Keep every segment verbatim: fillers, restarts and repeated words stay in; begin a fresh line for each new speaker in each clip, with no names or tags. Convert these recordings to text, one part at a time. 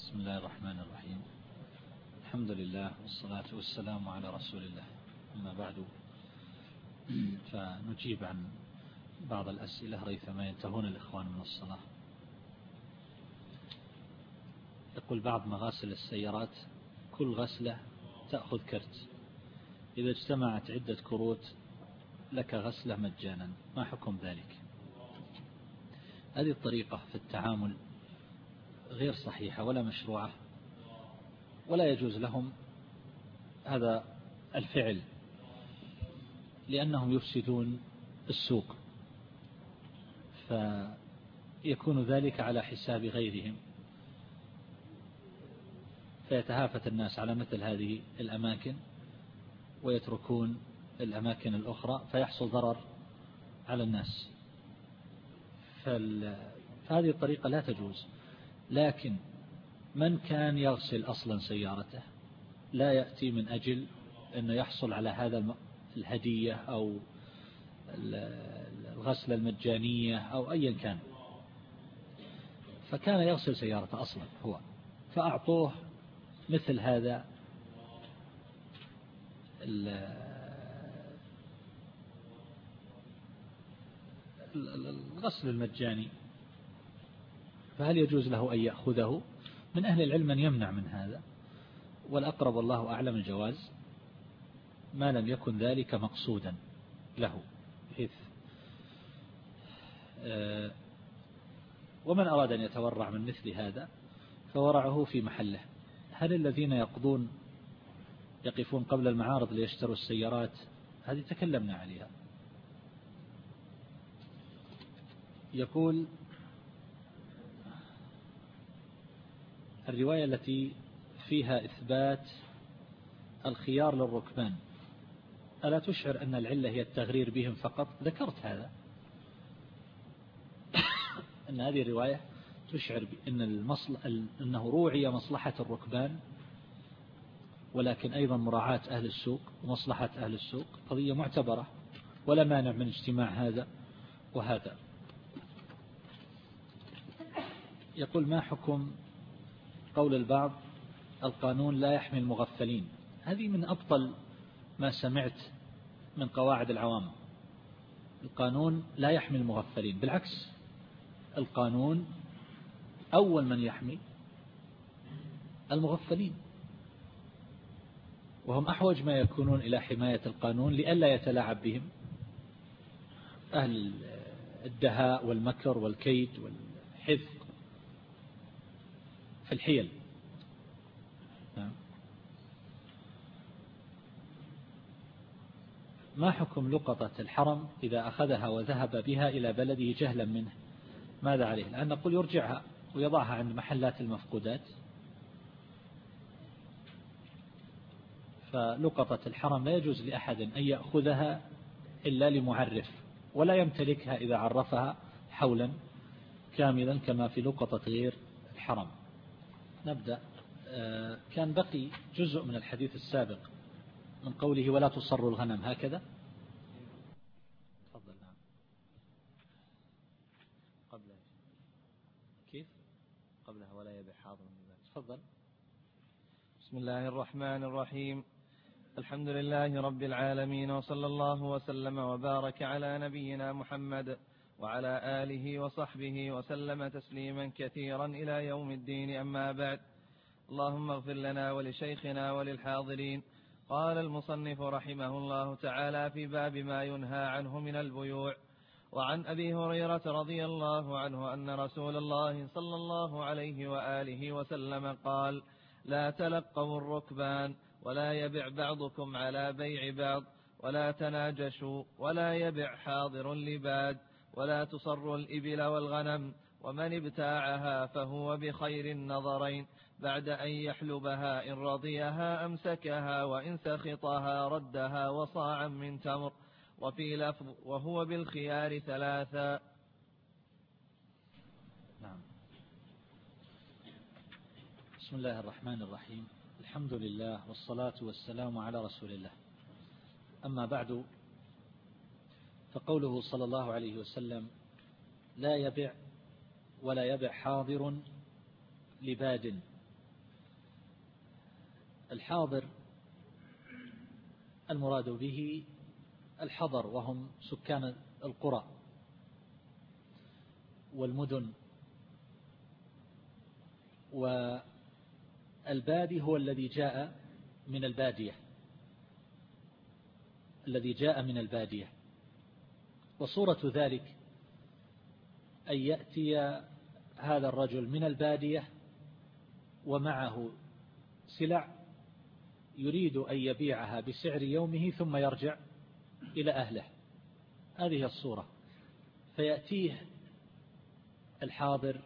بسم الله الرحمن الرحيم. الحمد لله والصلاة والسلام على رسول الله. أما بعد، فنجيب عن بعض الأسئلة ريثما ينتهون الإخوان من الصلاة. يقول بعض مغاسل السيارات كل غسلة تأخذ كرت، إذا اجتمعت عدة كروت لك غسلة مجانا، ما حكم ذلك؟ هذه الطريقة في التعامل غير صحيحة ولا مشروعة، ولا يجوز لهم هذا الفعل، لأنهم يفسدون السوق، فيكون ذلك على حساب غيرهم، فيتهافت الناس على مثل هذه الأماكن ويتركون الأماكن الأخرى، فيحصل ضرر على الناس. فهذه الطريقة لا تجوز. لكن من كان يغسل أصلا سيارته لا يأتي من أجل أنه يحصل على هذا الهدية أو الغسلة المجانية أو أيا كان، فكان يغسل سيارته أصلا هو، فأعطوه مثل هذا الغسل المجاني، فهل يجوز له أن يأخذه؟ من أهل العلم من يمنع من هذا، والأقرب والله أعلم الجواز ما لم يكن ذلك مقصودا له، بحيث ومن أراد أن يتورع من مثل هذا فورعه في محله. هل الذين يقضون يقفون قبل المعارض ليشتروا السيارات؟ هذه تكلمنا عليها. يقول الرواية التي فيها إثبات الخيار للركبان ألا تشعر أن العلة هي التغرير بهم فقط؟ ذكرت هذا، أن هذه الرواية تشعر بأن المصل... أنه روعي مصلحة الركبان، ولكن أيضا مراعاة أهل السوق ومصلحة أهل السوق قضية معتبرة، ولا مانع من اجتماع هذا وهذا. يقول ما حكم قول البعض القانون لا يحمي المغفلين؟ هذه من أبطل ما سمعت من قواعد العوام. القانون لا يحمي المغفلين، بالعكس القانون أول من يحمي المغفلين، وهم أحوج ما يكونون إلى حماية القانون لئلا يتلاعب بهم أهل الدهاء والمكر والكيد والحذق في الحيل. ما حكم لقطة الحرم إذا أخذها وذهب بها إلى بلده جهلا منه؟ ماذا عليه؟ لأن نقول يرجعها ويضعها عند محلات المفقودات. فلقطة الحرم لا يجوز لأحد أن يأخذها إلا لمعرف، ولا يمتلكها إذا عرفها حولا كاملا كما في لقطة غير الحرم. نبدأ. كان بقي جزء من الحديث السابق من قوله ولا تصر الغنم، هكذا. تفضل. نعم. قبلها كيف؟ قبلها ولا يبيع حاضر من ذلك. تفضل.
بسم الله الرحمن الرحيم. الحمد لله رب العالمين، وصلى الله وسلم وبارك على نبينا محمد وعلى آله وصحبه وسلم تسليما كثيرا إلى يوم الدين. أما بعد، اللهم اغفر لنا ولشيخنا وللحاضرين. قال المصنف رحمه الله تعالى في باب ما ينهى عنه من البيوع. وعن أبي هريرة رضي الله عنه أن رسول الله صلى الله عليه وآله وسلم قال: لا تلقوا الركبان، ولا يبع بعضكم على بيع بعض، ولا تناجشوا، ولا يبع حاضر لباد، ولا تصر الإبل والغنم، ومن ابتاعها فهو بخير النظرين بعد أن يحلبها، إن رضيها أمسكها، وإن سخطها ردها وصاعا من تمر. وفي لفظ وهو بالخيار ثلاثا.
نعم. بسم الله الرحمن الرحيم. الحمد لله والصلاة والسلام على رسول الله. أما بعد، فقوله صلى الله عليه وسلم لا يبع ولا يبع حاضر لباد، الحاضر المراد به الحضر، وهم سكان القرى والمدن، والبادي هو الذي جاء من البادية الذي جاء من البادية. وصورة ذلك أن يأتي هذا الرجل من البادية ومعه سلع يريد أن يبيعها بسعر يومه ثم يرجع إلى أهله، هذه الصورة. فيأتيه الحاضر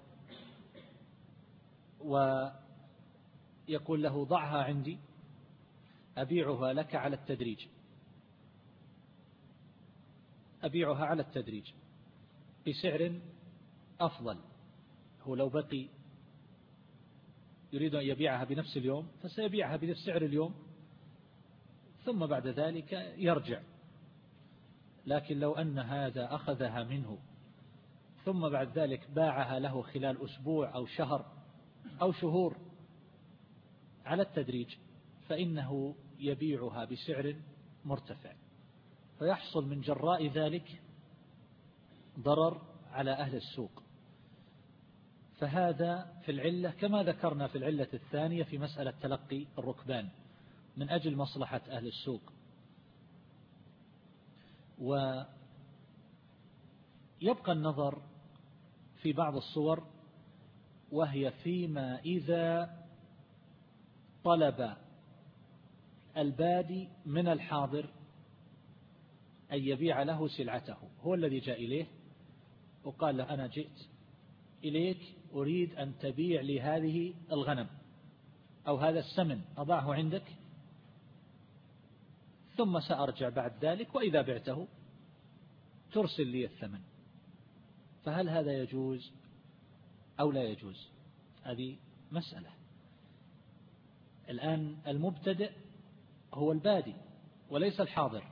ويقول له ضعها عندي أبيعها لك على التدريج أبيعها على التدريج بسعر أفضل. هو لو بقي يريد أن يبيعها بنفس اليوم فسيبيعها بنفس سعر اليوم ثم بعد ذلك يرجع. لكن لو أن هذا أخذها منه ثم بعد ذلك باعها له خلال أسبوع أو شهر أو شهور على التدريج فإنه يبيعها بسعر مرتفع، فيحصل من جراء ذلك ضرر على أهل السوق. فهذا في العلة كما ذكرنا في العلة الثانية في مسألة تلقي الركبان من أجل مصلحة أهل السوق. ويبقى النظر في بعض الصور، وهي فيما إذا طلب البادي من الحاضر أن يبيع له سلعته، هو الذي جاء إليه وقال له أنا جئت إليك أريد أن تبيع لي هذه الغنم أو هذا السمن أضعه عندك ثم سأرجع بعد ذلك وإذا بعته ترسل لي الثمن. فهل هذا يجوز أو لا يجوز؟ هذه مسألة. الآن المبتدئ هو البادي وليس الحاضر،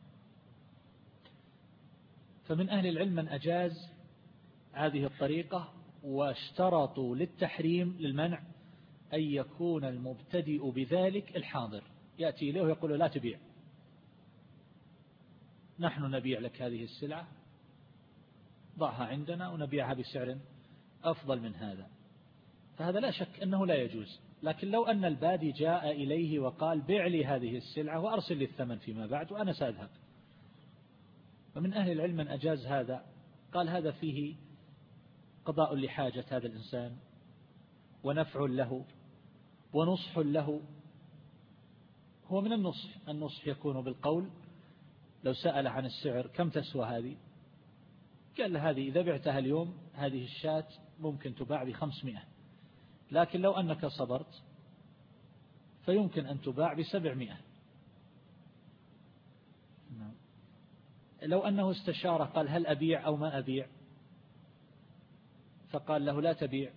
فمن أهل العلم من أجاز هذه الطريقة واشترطوا للتحريم للمنع أن يكون المبتدئ بذلك الحاضر، يأتي إليه ويقول له لا تبيع، نحن نبيع لك هذه السلعة ضعها عندنا ونبيعها بسعر أفضل من هذا. فهذا لا شك أنه لا يجوز. لكن لو أن البادي جاء إليه وقال بيع لي هذه السلعة وأرسل لي الثمن فيما بعد وأنا سأذهب، فمن أهل العلم من أجاز هذا، قال هذا فيه قضاء لحاجة هذا الإنسان ونفع له ونصح له. هو من النصح، النصح يكون بالقول. لو سأل عن السعر كم تسوى هذه، قال له هذه إذا بعتها اليوم هذه الشاة ممكن تباع بخمسمائة، لكن لو أنك صبرت فيمكن أن تباع بسبعمائة. لو أنه استشار قال هل أبيع أو ما أبيع، فقال له لا تبيع،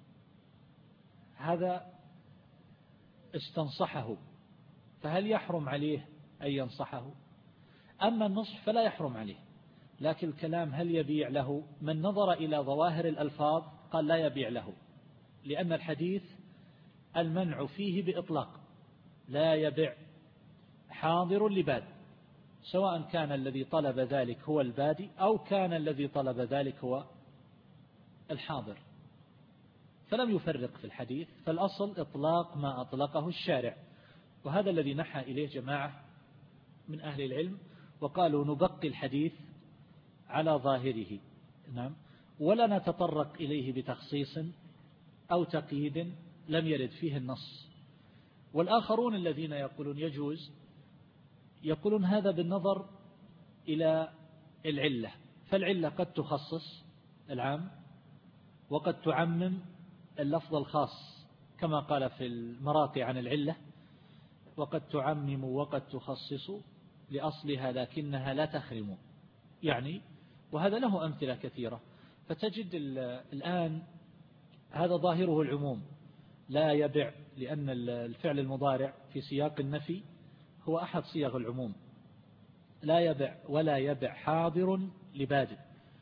هذا استنصحه، فهل يحرم عليه أن ينصحه؟ أما النصح فلا يحرم عليه، لكن الكلام هل يبيع له؟ من نظر إلى ظواهر الألفاظ قال لا يبيع له، لأن الحديث المنع فيه بإطلاق، لا يبيع حاضر لباد، سواء كان الذي طلب ذلك هو البادي أو كان الذي طلب ذلك هو الحاضر، فلم يفرق في الحديث. فالأصل إطلاق ما أطلقه الشارع، وهذا الذي نحى إليه جماعة من أهل العلم وقالوا نبقي الحديث على ظاهره، نعم، ولا نتطرق إليه بتخصيص أو تقييد لم يرد فيه النص. والآخرون الذين يقولون يجوز يقولون هذا بالنظر إلى العلة، فالعلة قد تخصص العام وقد تعمم اللفظ الخاص كما قال في المراقي عن العلة، وقد تعمم وقد تخصص لأصلها لكنها لا تخرم، يعني وهذا له أمثلة كثيرة. فتجد الآن هذا ظاهره العموم، لا يبع، لأن الفعل المضارع في سياق النفي هو أحد صيغ العموم، لا يبع ولا يبع حاضر لبادئ.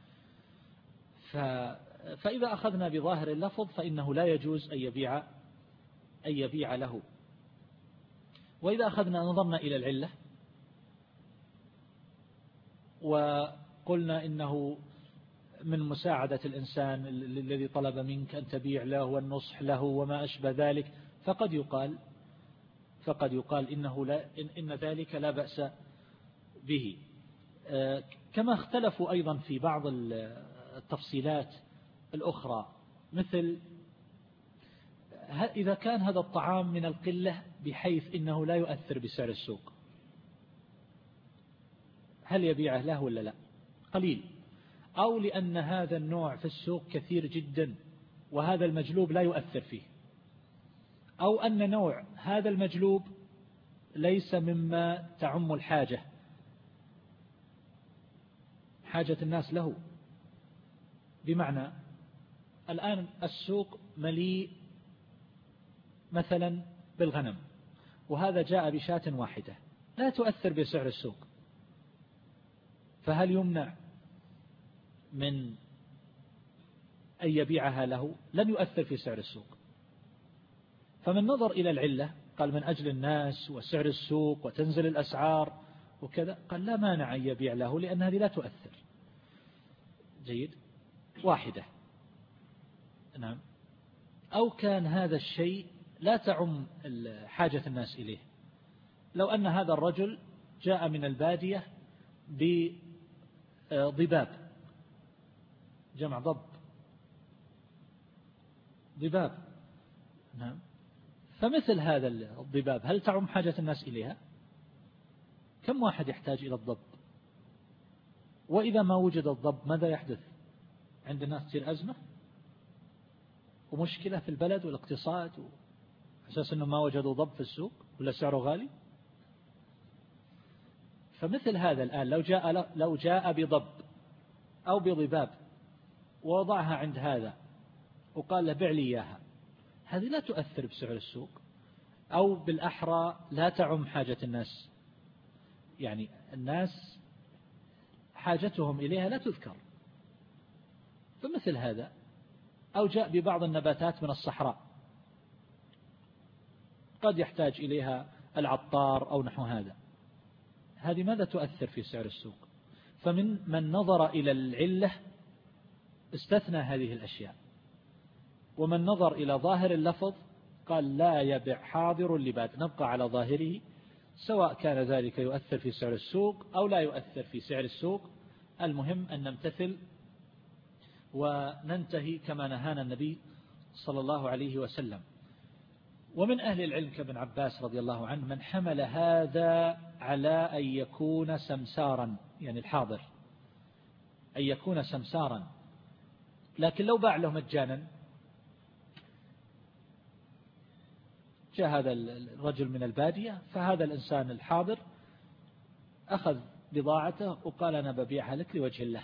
فإذا أخذنا بظاهر اللفظ فإنه لا يجوز أن يبيع أن يبيع له. وإذا أخذنا نظرنا إلى العلة وقلنا إنه من مساعدة الإنسان الذي طلب منك أن تبيع له والنصح له وما أشبه ذلك، فقد يقال فقد يقال إنه لا إن, إن ذلك لا بأس به. كما اختلفوا أيضا في بعض التفصيلات الأخرى، مثل إذا كان هذا الطعام من القلة بحيث إنه لا يؤثر بسعر السوق، هل يبيعه له ولا لا؟ قليل، أو لأن هذا النوع في السوق كثير جدا وهذا المجلوب لا يؤثر فيه، أو أن نوع هذا المجلوب ليس مما تعم الحاجة حاجة الناس له. بمعنى الآن السوق مليء مثلا بالغنم، وهذا جاء بشاة واحدة لا تؤثر بسعر السوق، فهل يمنع من أن يبيعها له؟ لم يؤثر في سعر السوق. فمن نظر إلى العلة قال من أجل الناس وسعر السوق وتنزل الأسعار وكذا، قال لا مانع أن يبيع له لأن هذه لا تؤثر. جيد، واحدة. نعم. أو كان هذا الشيء لا تعم حاجة الناس إليه، لو أن هذا الرجل جاء من البادية بضباب، جمع ضب، ضباب، نعم، فمثل هذا الضباب هل تعم حاجة الناس إليها؟ كم واحد يحتاج إلى الضب؟ وإذا ما وجد الضب ماذا يحدث؟ عند الناس تصير أزمة ومشكلة في البلد والاقتصاد، أساس أنه ما وجدوا ضب في السوق ولا سعره غالي. فمثل هذا الآن لو جاء لو جاء بضب أو بضباب ووضعها عند هذا وقال له بيع لي إياها، هذه لا تؤثر بسعر السوق، أو بالأحرى لا تعم حاجة الناس، يعني الناس حاجتهم إليها لا تذكر. فمثل هذا، أو جاء ببعض النباتات من الصحراء قد يحتاج إليها العطار أو نحو هذا، هذه ماذا تؤثر في سعر السوق؟ فمن من نظر إلى العلة استثنى هذه الأشياء، ومن نظر إلى ظاهر اللفظ قال لا يبيع حاضر لباد، نبقى على ظاهره سواء كان ذلك يؤثر في سعر السوق أو لا يؤثر في سعر السوق، المهم أن نمتثل وننتهي كما نهانا النبي صلى الله عليه وسلم. ومن أهل العلم كابن عباس رضي الله عنه من حمل هذا على أن يكون سمسارا، يعني الحاضر أن يكون سمسارا، لكن لو باع له مجانا، جاء هذا الرجل من البادية فهذا الإنسان الحاضر أخذ بضاعته وقال أنا ببيعها لك لوجه الله،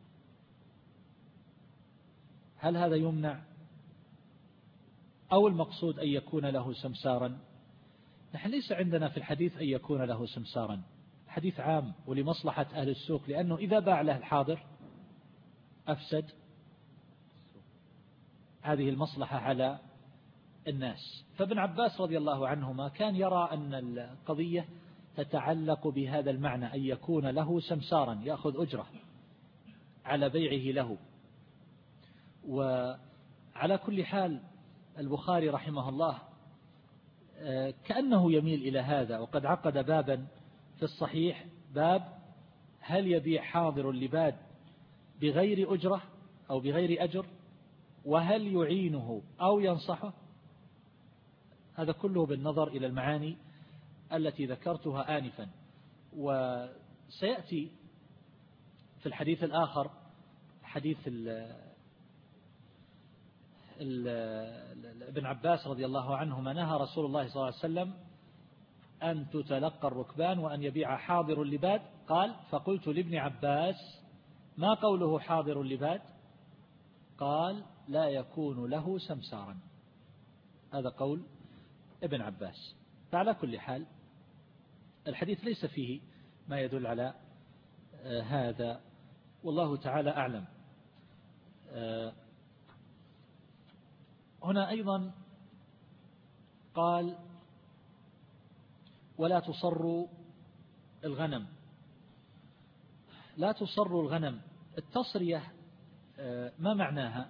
هل هذا يمنع؟ أو المقصود أن يكون له سمسارا؟ نحن ليس عندنا في الحديث أن يكون له سمسارا، الحديث عام ولمصلحة أهل السوق، لأنه إذا باع له الحاضر أفسد هذه المصلحة على الناس. فابن عباس رضي الله عنهما كان يرى أن القضية تتعلق بهذا المعنى، أن يكون له سمسارا يأخذ أجرة على بيعه له. وعلى كل حال البخاري رحمه الله كأنه يميل إلى هذا، وقد عقد بابا في الصحيح باب هل يبيع حاضر لباد بغير أجرة أو بغير أجر، وهل يعينه أو ينصحه، هذا كله بالنظر إلى المعاني التي ذكرتها آنفا. وسيأتي في الحديث الآخر حديث ابن عباس رضي الله عنهما نهى رسول الله صلى الله عليه وسلم أن تتلقى الركبان وأن يبيع حاضر اللباد، قال فقلت لابن عباس ما قوله حاضر اللباد؟ قال لا يكون له سمسارا، هذا قول ابن عباس. فعلى كل حال الحديث ليس فيه ما يدل على هذا، والله تعالى أعلم. هنا أيضا قال ولا تصر الغنم. لا تصر الغنم، التصرية ما معناها؟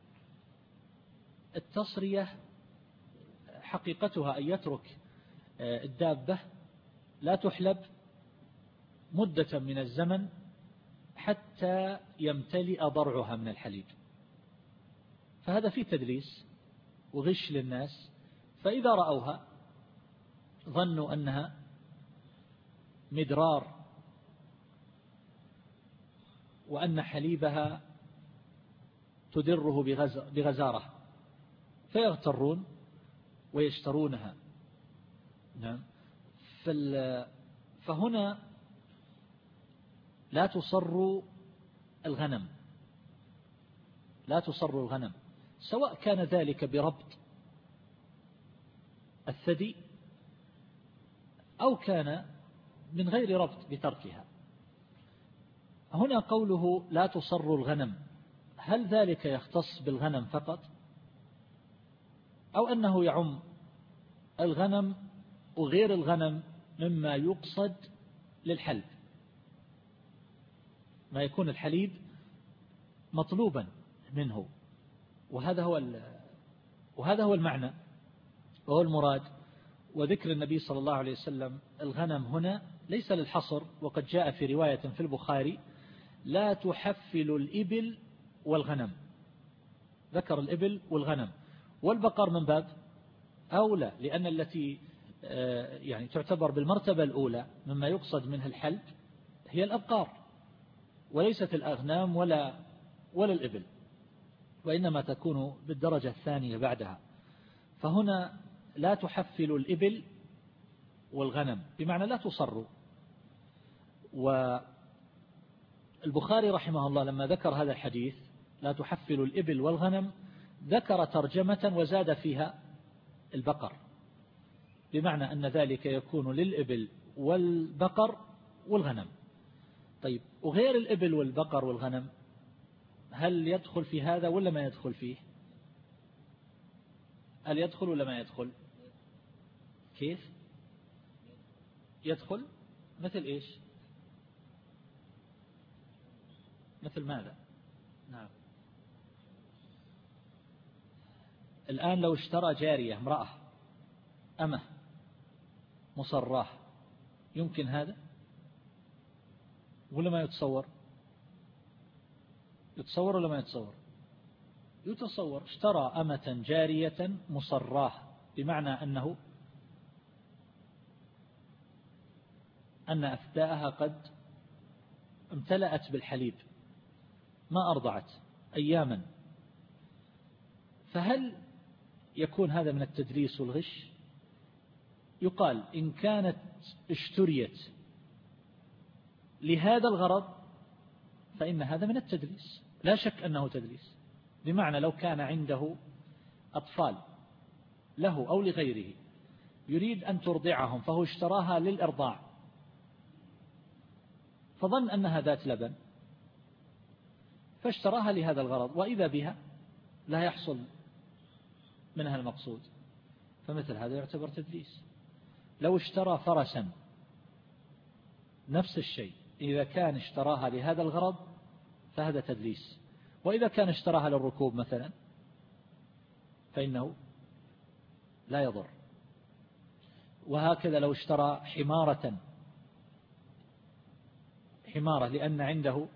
التصرية حقيقتها أن يترك الدابة لا تحلب مدة من الزمن حتى يمتلئ ضرعها من الحليب، فهذا فيه تدليس وغش للناس، فإذا رأوها ظنوا أنها مدرار وأن حليبها تدره بغزارة فيغترون ويشترونها. نعم. فهنا لا تصر الغنم، لا تصر الغنم، سواء كان ذلك بربط الثدي أو كان من غير ربط بتركها. هنا قوله لا تصر الغنم، هل ذلك يختص بالغنم فقط أو أنه يعم الغنم وغير الغنم مما يقصد للحلب، ما يكون الحليب مطلوبا منه؟ وهذا هو وهذا هو المعنى وهو المراد. وذكر النبي صلى الله عليه وسلم الغنم هنا ليس للحصر، وقد جاء في رواية في البخاري لا تحفل الإبل والغنم، ذكر الإبل والغنم، والبقر من باب أولى، لأن التي يعني تعتبر بالمرتبة الأولى مما يقصد منها الحلب هي الأبقار، وليست الأغنام ولا ولا الإبل، وإنما تكون بالدرجة الثانية بعدها. فهنا لا تحفل الإبل والغنم بمعنى لا تصر. والبخاري رحمه الله لما ذكر هذا الحديث لا تحفل الإبل والغنم ذكر ترجمة وزاد فيها البقر، بمعنى أن ذلك يكون للإبل والبقر والغنم. طيب، وغير الإبل والبقر والغنم هل يدخل في هذا ولا ما يدخل فيه؟ هل يدخل ولا ما يدخل؟ كيف يدخل؟ مثل إيش؟ مثل ماذا؟ نعم. الآن لو اشترى جارية امرأة أمه مصراه يمكن هذا ولا ما يتصور؟ يتصور ولا ما يتصور؟ يتصور. اشترى أمة جارية مصراه بمعنى أنه أن أثداءها قد امتلأت بالحليب ما أرضعت أياما، فهل يكون هذا من التدليس والغش؟ يقال إن كانت اشتريت لهذا الغرض فإن هذا من التدليس، لا شك أنه تدليس. بمعنى لو كان عنده أطفال له أو لغيره يريد أن ترضعهم فهو اشتراها للإرضاع فظن أنها ذات لبن فاشتراها لهذا الغرض، وإذا بها لا يحصل منها المقصود، فمثل هذا يعتبر تدليس. لو اشترى فرسا نفس الشيء، إذا كان اشتراها لهذا الغرض فهذا تدليس، وإذا كان اشتراها للركوب مثلا فإنه لا يضر. وهكذا لو اشترى حمارة حمارة لأن عنده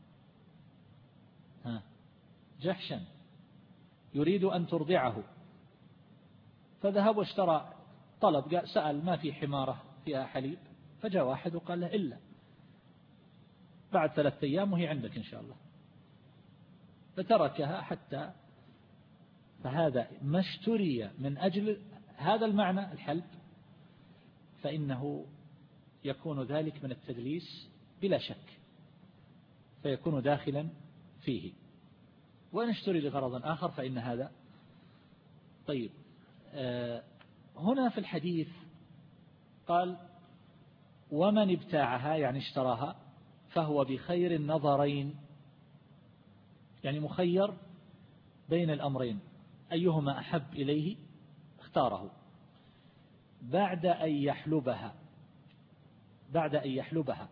جحشا يريد أن ترضعه فذهب واشترى طلب، قال سأل ما في حمارة فيها حليب، فجاء واحد وقال له إلا بعد ثلاثة أيام وهي عندك إن شاء الله، فتركها حتى. فهذا ما اشتري من أجل هذا المعنى الحلب فإنه يكون ذلك من التدليس بلا شك، فيكون داخلا فيه. وإن اشتري لغرض آخر فإن هذا طيب. آه هنا في الحديث قال ومن ابتاعها يعني اشتراها فهو بخير النظرين، يعني مخير بين الأمرين أيهما أحب إليه اختاره، بعد أن يحلبها بعد أن يحلبها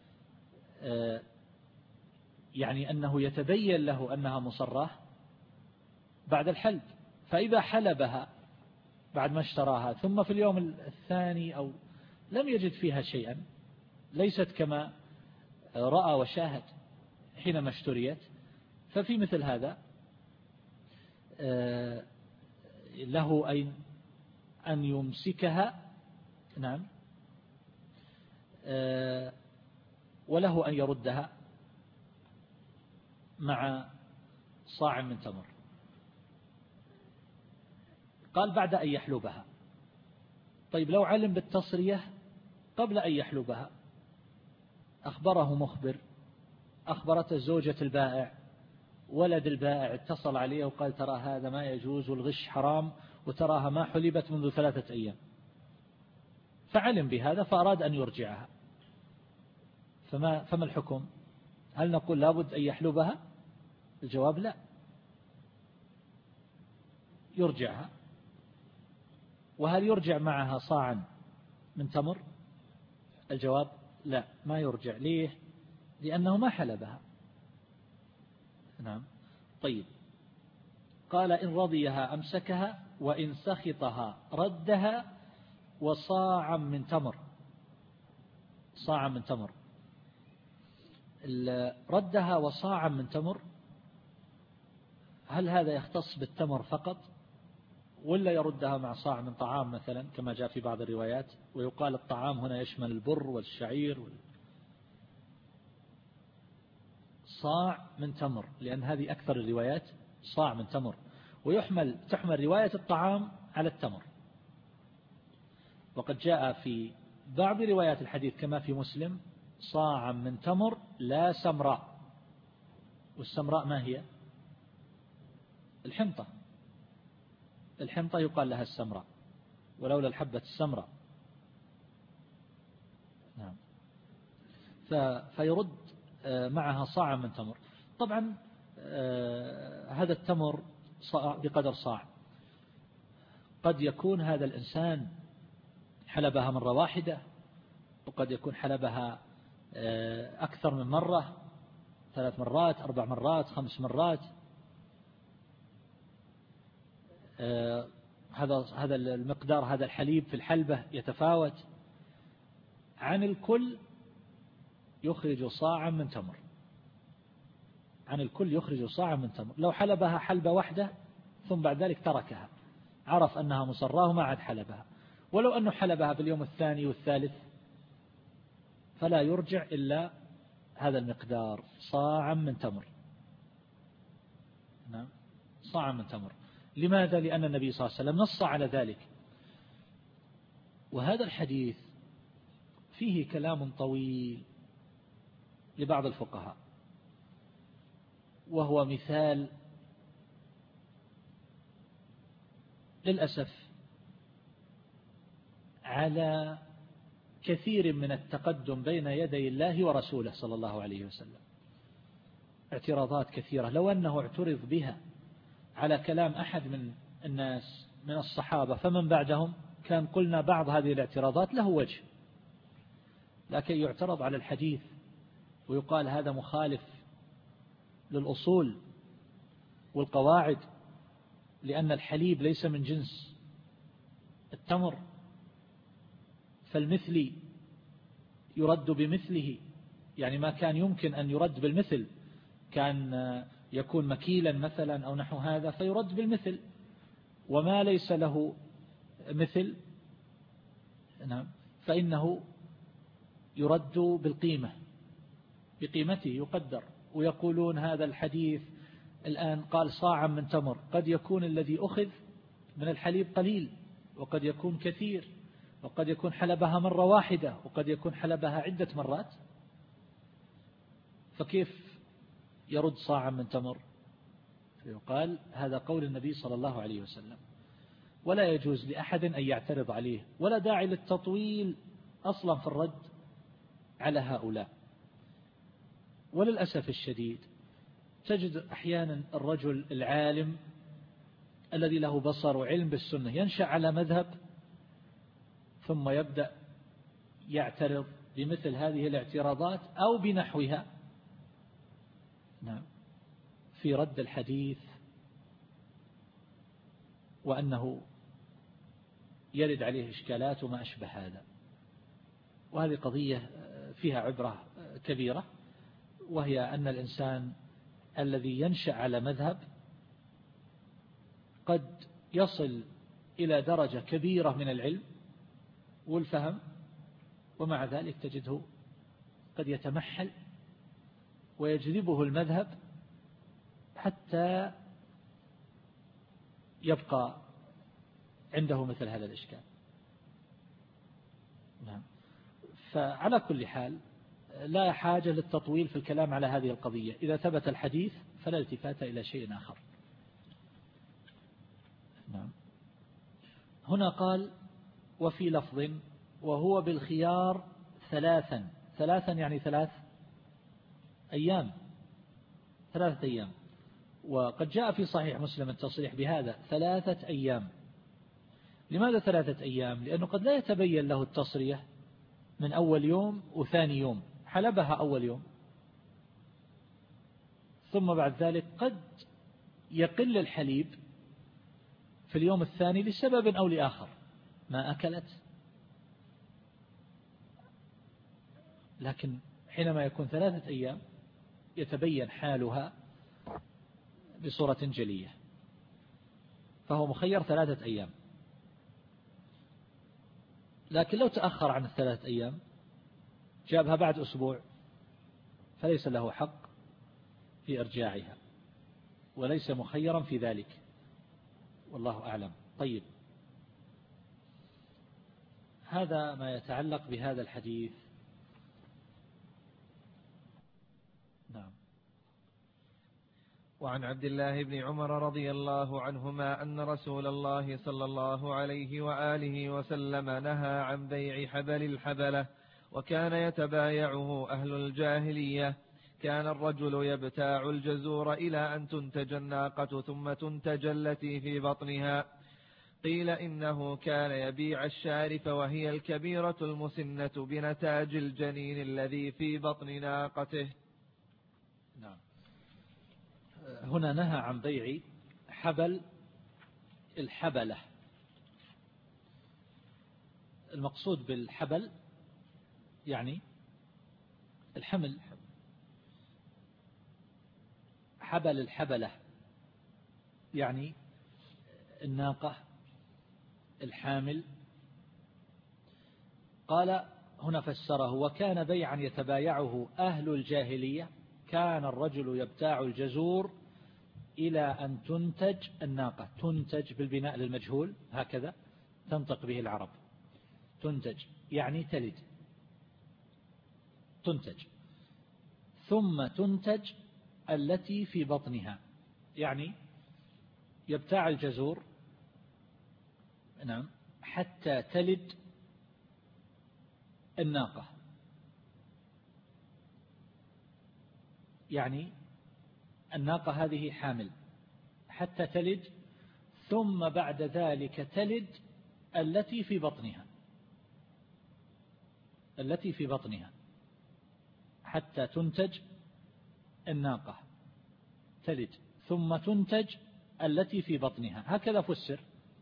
يعني أنه يتبين له أنها مصراه بعد الحلب، فإذا حلبها بعد ما اشتراها ثم في اليوم الثاني أو لم يجد فيها شيئا، ليست كما رأى وشاهد حينما اشتريت، ففي مثل هذا له أن أن يمسكها، نعم، وله أن يردها مع صاع من تمر. قال بعد أن يحلبها. طيب لو علم بالتصرية قبل أن يحلبها، أخبره مخبر، أخبرته زوجة البائع، ولد البائع اتصل عليه وقال ترى هذا ما يجوز والغش حرام وتراها ما حلبت منذ ثلاثة أيام، فعلم بهذا فأراد أن يرجعها، فما, فما الحكم؟ هل نقول لابد أن يحلبها؟ الجواب لا، يرجعها. وهل يرجع معها صاعا من تمر؟ الجواب لا، ما يرجع. ليه؟ لأنه ما حلبها. نعم. طيب قال إن رضيها أمسكها وإن سخطها ردها وصاعا من تمر. صاعا من تمر، ردها وصاعا من تمر، هل هذا يختص بالتمر فقط ولا يردها مع صاع من طعام مثلا كما جاء في بعض الروايات؟ ويقال الطعام هنا يشمل البر والشعير وال... صاع من تمر، لأن هذه أكثر الروايات صاع من تمر، ويحمل تحمل رواية الطعام على التمر. وقد جاء في بعض روايات الحديث كما في مسلم صاعا من تمر لا سمراء. والسمراء ما هي؟ الحنطة. الحنطة يقال لها السمراء ولولا الحبة السمراء. نعم. فيرد معها صاعا من تمر. طبعا هذا التمر بقدر صاع، قد يكون هذا الإنسان حلبها مرة واحدة، وقد يكون حلبها أكثر من مرة، ثلاث مرات، أربع مرات، خمس مرات. هذا هذا المقدار، هذا الحليب في الحلبة يتفاوت. عن الكل يخرج صاعا من تمر، عن الكل يخرج صاعا من تمر. لو حلبها حلبة واحدة ثم بعد ذلك تركها، عرف أنها مصراه وما عاد حلبها، ولو أنه حلبها في اليوم الثاني والثالث فلا يرجع إلا هذا المقدار، صاعا من تمر. نعم، صاعا من تمر. لماذا؟ لأن النبي صلى الله عليه وسلم نص على ذلك. وهذا الحديث فيه كلام طويل لبعض الفقهاء، وهو مثال للأسف على كثير من التقدم بين يدي الله ورسوله صلى الله عليه وسلم. اعتراضات كثيرة لو أنه اعترض بها على كلام أحد من الناس من الصحابة فمن بعدهم كان قلنا بعض هذه الاعتراضات له وجه، لكن يعترض على الحديث ويقال هذا مخالف للأصول والقواعد، لأن الحليب ليس من جنس التمر، فالمثلي يرد بمثله، يعني ما كان يمكن أن يرد بالمثل كان يكون مكيلا مثلا أو نحو هذا فيرد بالمثل، وما ليس له مثل نعم فإنه يرد بالقيمة، بقيمته يقدر. ويقولون هذا الحديث الآن قال صاعا من تمر، قد يكون الذي أخذ من الحليب قليل وقد يكون كثير، وقد يكون حلبها مرة واحدة وقد يكون حلبها عدة مرات، فكيف يرد صاعا من تمر؟ فيقال هذا قول النبي صلى الله عليه وسلم، ولا يجوز لأحد أن يعترض عليه، ولا داعي للتطويل أصلا في الرد على هؤلاء. وللأسف الشديد تجد أحيانا الرجل العالم الذي له بصر وعلم بالسنة ينشأ على مذهب ثم يبدأ يعترض بمثل هذه الاعتراضات أو بنحوها نعم في رد الحديث وأنه يرد عليه إشكالات وما أشبه هذا. وهذه قضية فيها عبرة كبيرة، وهي أن الإنسان الذي ينشأ على مذهب قد يصل إلى درجة كبيرة من العلم والفهم، ومع ذلك تجده قد يتمحل ويجذبه المذهب حتى يبقى عنده مثل هذا الإشكال. نعم. فعلى كل حال لا حاجة للتطويل في الكلام على هذه القضية، إذا ثبت الحديث فلا التفات إلى شيء آخر. نعم. هنا قال وفي لفظ وهو بالخيار ثلاثا، ثلاثا يعني ثلاث أيام، ثلاثة أيام. وقد جاء في صحيح مسلم التصريح بهذا ثلاثة أيام. لماذا ثلاثة أيام؟ لأنه قد لا يتبين له التصريح من أول يوم وثاني يوم، حلبها أول يوم ثم بعد ذلك قد يقل الحليب في اليوم الثاني لسبب أو لآخر، ما أكلت. لكن حينما يكون ثلاثة أيام يتبين حالها بصورة جلية، فهو مخير ثلاثة أيام. لكن لو تأخر عن الثلاثة أيام جابها بعد أسبوع فليس له حق في إرجاعها وليس مخيرا في ذلك، والله أعلم. طيب، هذا ما يتعلق بهذا الحديث. نعم.
وعن عبد الله بن عمر رضي الله عنهما أن رسول الله صلى الله عليه وآله وسلم نهى عن بيع حبل الحبلة، وكان يتبايعه أهل الجاهلية. كان الرجل يبتاع الجزور إلى أن تنتج الناقة ثم تنتج التي في بطنها. قيل إنه كان يبيع الشارف وهي الكبيرة المسنة بنتاج الجنين الذي في بطن ناقته.
نعم. هنا نهى عن بيع حبل الحبلة. المقصود بالحبل يعني الحمل، حبل الحبلة يعني الناقة الحامل. قال هنا فسره وكان بيعا يتبايعه أهل الجاهلية. كان الرجل يبتاع الجزور إلى أن تنتج الناقة. تنتج بالبناء للمجهول هكذا تنطق به العرب. تنتج يعني تلد، تنتج ثم تنتج التي في بطنها، يعني يبتاع الجزور نعم حتى تلد الناقة، يعني الناقة هذه حامل حتى تلد، ثم بعد ذلك تلد التي في بطنها، التي في بطنها حتى تنتج الناقة، تلد ثم تنتج التي في بطنها، هكذا فسر.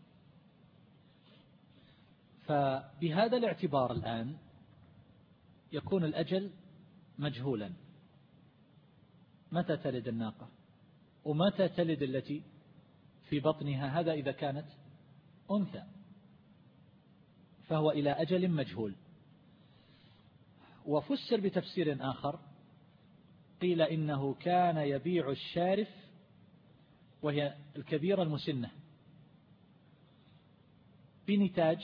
فبهذا الاعتبار الآن يكون الأجل مجهولا، متى تلد الناقة ومتى تلد التي في بطنها، هذا إذا كانت أنثى فهو إلى أجل مجهول. وفسر بتفسير آخر، قيل إنه كان يبيع الشارف وهي الكبيرة المسنة بنتاج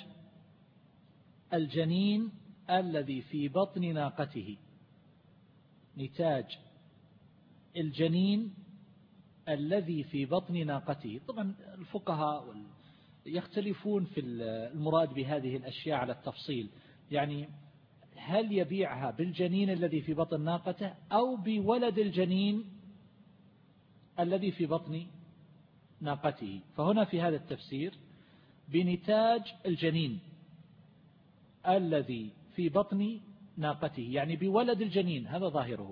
الجنين الذي في بطن ناقته، نتاج الجنين الذي في بطن ناقته. طبعا الفقهاء يختلفون في المراد بهذه الأشياء على التفصيل، يعني هل يبيعها بالجنين الذي في بطن ناقته أو بولد الجنين الذي في بطن ناقته. فهنا في هذا التفسير بنتاج الجنين الذي في بطن ناقته، يعني بولد الجنين، هذا ظاهره.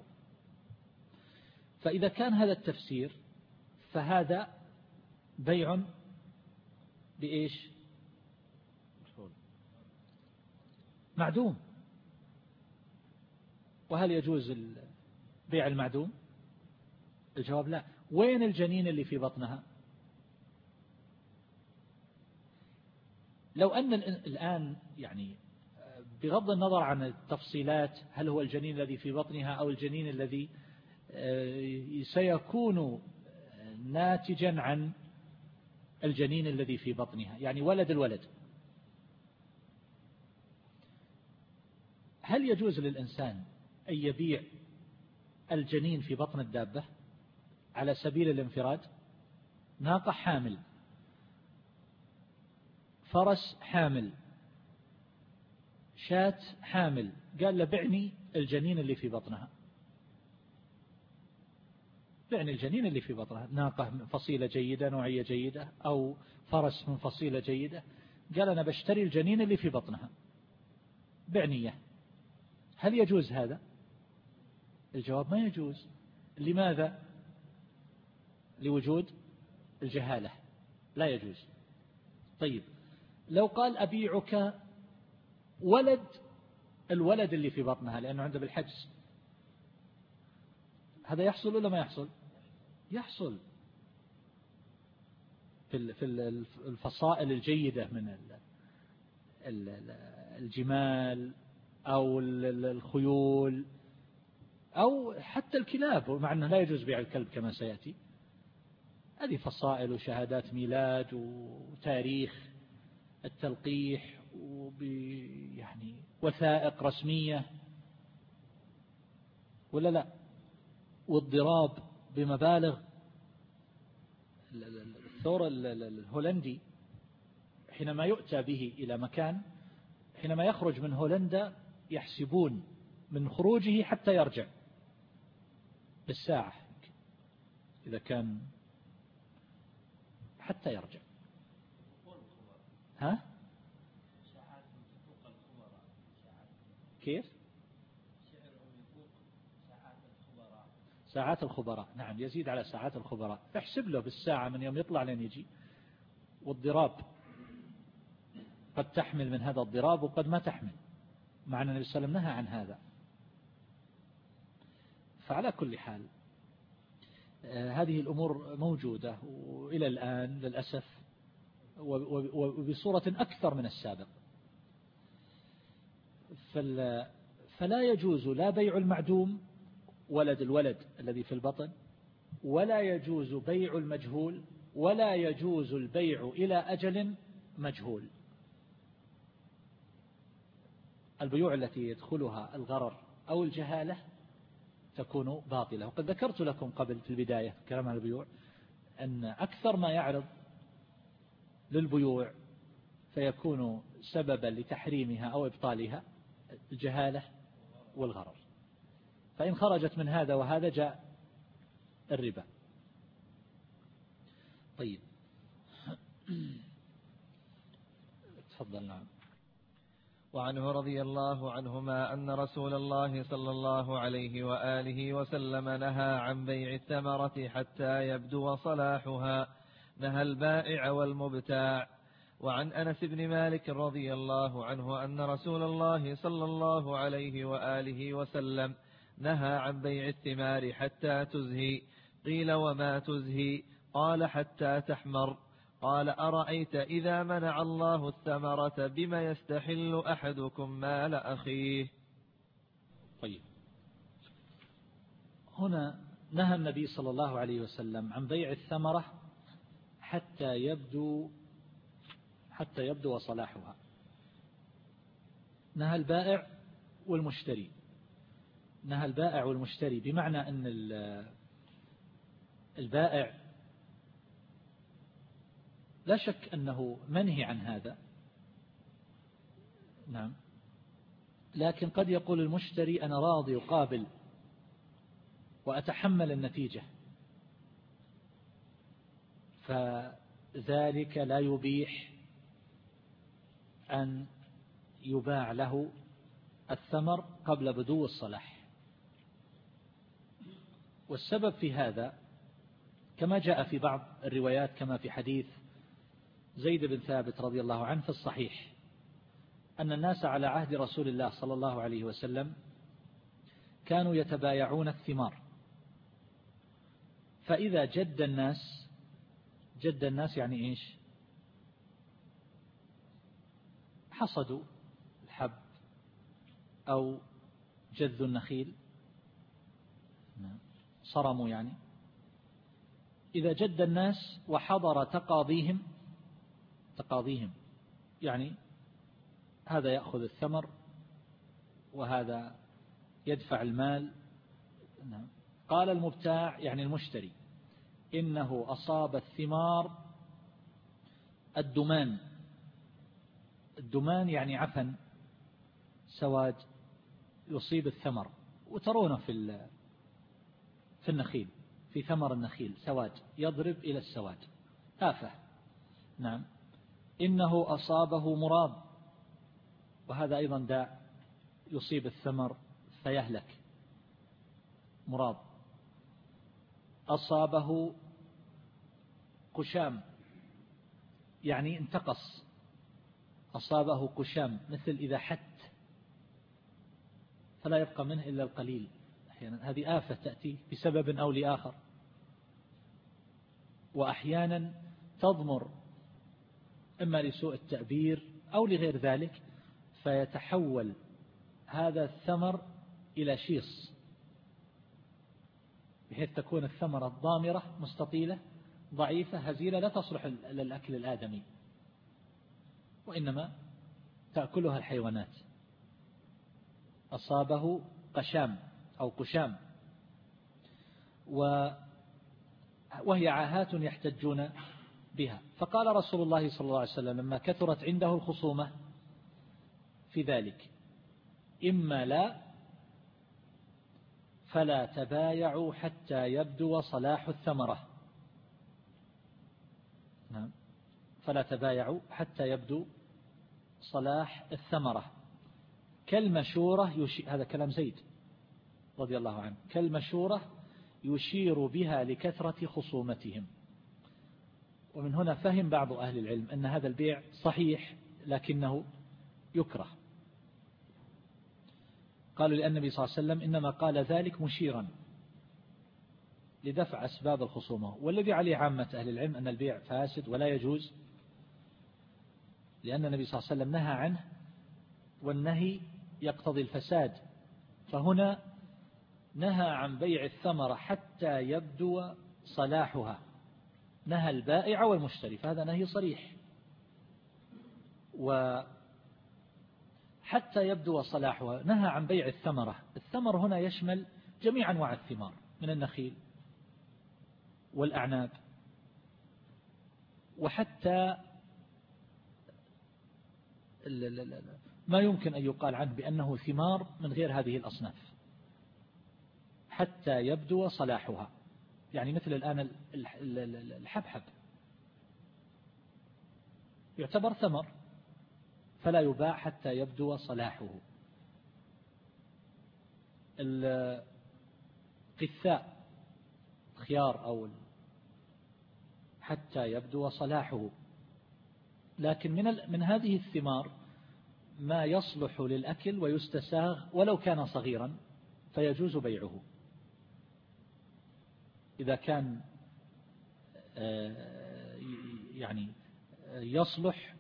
فإذا كان هذا التفسير فهذا بيع بإيش؟ معدوم. وهل يجوز بيع المعدوم؟ الجواب لا. وين الجنين اللي في بطنها؟ لو أن الآن يعني بغض النظر عن التفصيلات، هل هو الجنين الذي في بطنها أو الجنين الذي سيكون ناتجا عن الجنين الذي في بطنها، يعني ولد الولد، هل يجوز للإنسان أن يبيع الجنين في بطن الدابة على سبيل الانفراد؟ ناقة حامل، فرس حامل، شاة حامل، قال له بعني الجنين اللي في بطنها، بعني الجنين اللي في بطنها، ناقة من فصيلة جيدة نوعية جيدة أو فرس من فصيلة جيدة، قال أنا بشتري الجنين اللي في بطنها بعنية، هل يجوز هذا؟ الجواب ما يجوز. لماذا؟ لوجود الجهالة، لا يجوز. طيب لو قال أبيعك ولد الولد اللي في بطنها لأنه عنده بالحجز، هذا يحصل ولا ما يحصل؟ يحصل في الفصائل الجيدة من الجمال أو الخيول أو حتى الكلاب، مع أنه لا يجوز بيع الكلب كما سيأتي، هذه فصائل وشهادات ميلاد وتاريخ التلقيح ويعني وثائق رسمية ولا لا، والضراب بمبالغ. الثور الهولندي حينما يؤتى به إلى مكان، حينما يخرج من هولندا يحسبون من خروجه حتى يرجع بالساعة، إذا كان حتى يرجع. ها؟ كيف؟ ساعات الخبراء، نعم يزيد على ساعات الخبراء، احسب له بالساعة من يوم يطلع لين يجي. والضراب قد تحمل من هذا الضراب وقد ما تحمل، مع أن النبي صلى الله عليه وسلم نهى عن هذا. فعلى كل حال هذه الأمور موجودة وإلى الآن للأسف، وبصورة أكثر من السابق. فلا يجوز لا بيع المعدوم ولد الولد الذي في البطن، ولا يجوز بيع المجهول، ولا يجوز البيع إلى أجل مجهول. البيوع التي يدخلها الغرر أو الجهالة تكون باطلة. وقد ذكرت لكم قبل في البداية كلام عن البيوع أن أكثر ما يعرض للبيوع فيكون سببا لتحريمها أو إبطالها الجهالة والغرر، فإن خرجت من هذا وهذا جاء الربا. طيب تفضل. نعم.
وعنه رضي الله عنهما أن رسول الله صلى الله عليه وآله وسلم نهى عن بيع الثمرة حتى يبدو صلاحها، نهى البائع والمبتاع. وعن أنس بن مالك رضي الله عنه أن رسول الله صلى الله عليه وآله وسلم نهى عن بيع الثمار حتى تزهي. قيل وما تزهي؟ قال حتى تحمر. قال أرأيت إذا منع الله الثمرة بما يستحل أحدكم مال أخيه.
طيب هنا نهى النبي صلى الله عليه وسلم عن بيع الثمرة حتى يبدو حتى يبدو صلاحها، نهى البائع والمشتري. نهى البائع والمشتري بمعنى أن البائع لا شك أنه منهي عن هذا، نعم، لكن قد يقول المشتري أنا راضي وقابل وأتحمل النتيجة، فذلك لا يبيح أن يباع له الثمر قبل بدو الصلاح. والسبب في هذا كما جاء في بعض الروايات كما في حديث زيد بن ثابت رضي الله عنه في الصحيح أن الناس على عهد رسول الله صلى الله عليه وسلم كانوا يتبايعون الثمار، فإذا جد الناس جد الناس يعني إيش؟ حصدوا الحب أو جذوا النخيل، صرموا يعني. إذا جد الناس وحضر تقاضيهم تقاضيهم يعني هذا يأخذ الثمر وهذا يدفع المال، قال المبتاع يعني المشتري إنه أصاب الثمار الدمان. الدمان يعني عفن، سواد يصيب الثمر، وترونه في في النخيل، في ثمر النخيل سواد يضرب إلى السواد، آفة. نعم. إنه أصابه مراب، وهذا أيضا داء يصيب الثمر فيهلك، مراب. أصابه قشام يعني انتقص، أصابه قشام مثل إذا حت فلا يبقى منه إلا القليل، أحيانا هذه آفة تأتي بسبب أو لآخر. وأحيانا تضمر إما لسوء التأبير أو لغير ذلك، فيتحول هذا الثمر إلى شيص، بحيث تكون الثمرة ضامرة مستطيلة ضعيفة هزيلة لا تصلح للأكل الآدمي، وإنما تأكلها الحيوانات. أصابه قشام أو قشام، وهي عاهات يحتجون بها. فقال رسول الله صلى الله عليه وسلم لما كثرت عنده الخصومة في ذلك: إما لا فلا تبايعوا حتى يبدو صلاح الثمرة. نعم. فلا تبايعوا حتى يبدو صلاح الثمرة كالمشورة يشير، هذا كلام زيد رضي الله عنه، كالمشورة يشير بها لكثرة خصومتهم. ومن هنا فهم بعض أهل العلم أن هذا البيع صحيح لكنه يكره. قالوا لأن النبي صلى الله عليه وسلم إنما قال ذلك مشيرا لدفع أسباب الخصومة، والذي عليه عامة أهل العلم أن البيع فاسد ولا يجوز، لأن النبي صلى الله عليه وسلم نهى عنه، والنهي يقتضي الفساد. فهنا نهى عن بيع الثمرة حتى يبدو صلاحها، نهى البائع والمشتري، فهذا نهي صريح. وحتى يبدو صلاحها نهى عن بيع الثمرة. الثمر هنا يشمل جميع أنواع الثمار من النخيل والأعناب، وحتى ما يمكن أن يقال عنه بأنه ثمار من غير هذه الأصناف، حتى يبدو صلاحها. يعني مثل الآن الحبحب يعتبر ثمر فلا يباع حتى يبدو صلاحه. القثاء خيار أو حتى يبدو صلاحه. لكن من من هذه الثمار ما يصلح للأكل ويستساغ ولو كان صغيرا فيجوز بيعه إذا كان يعني يصلح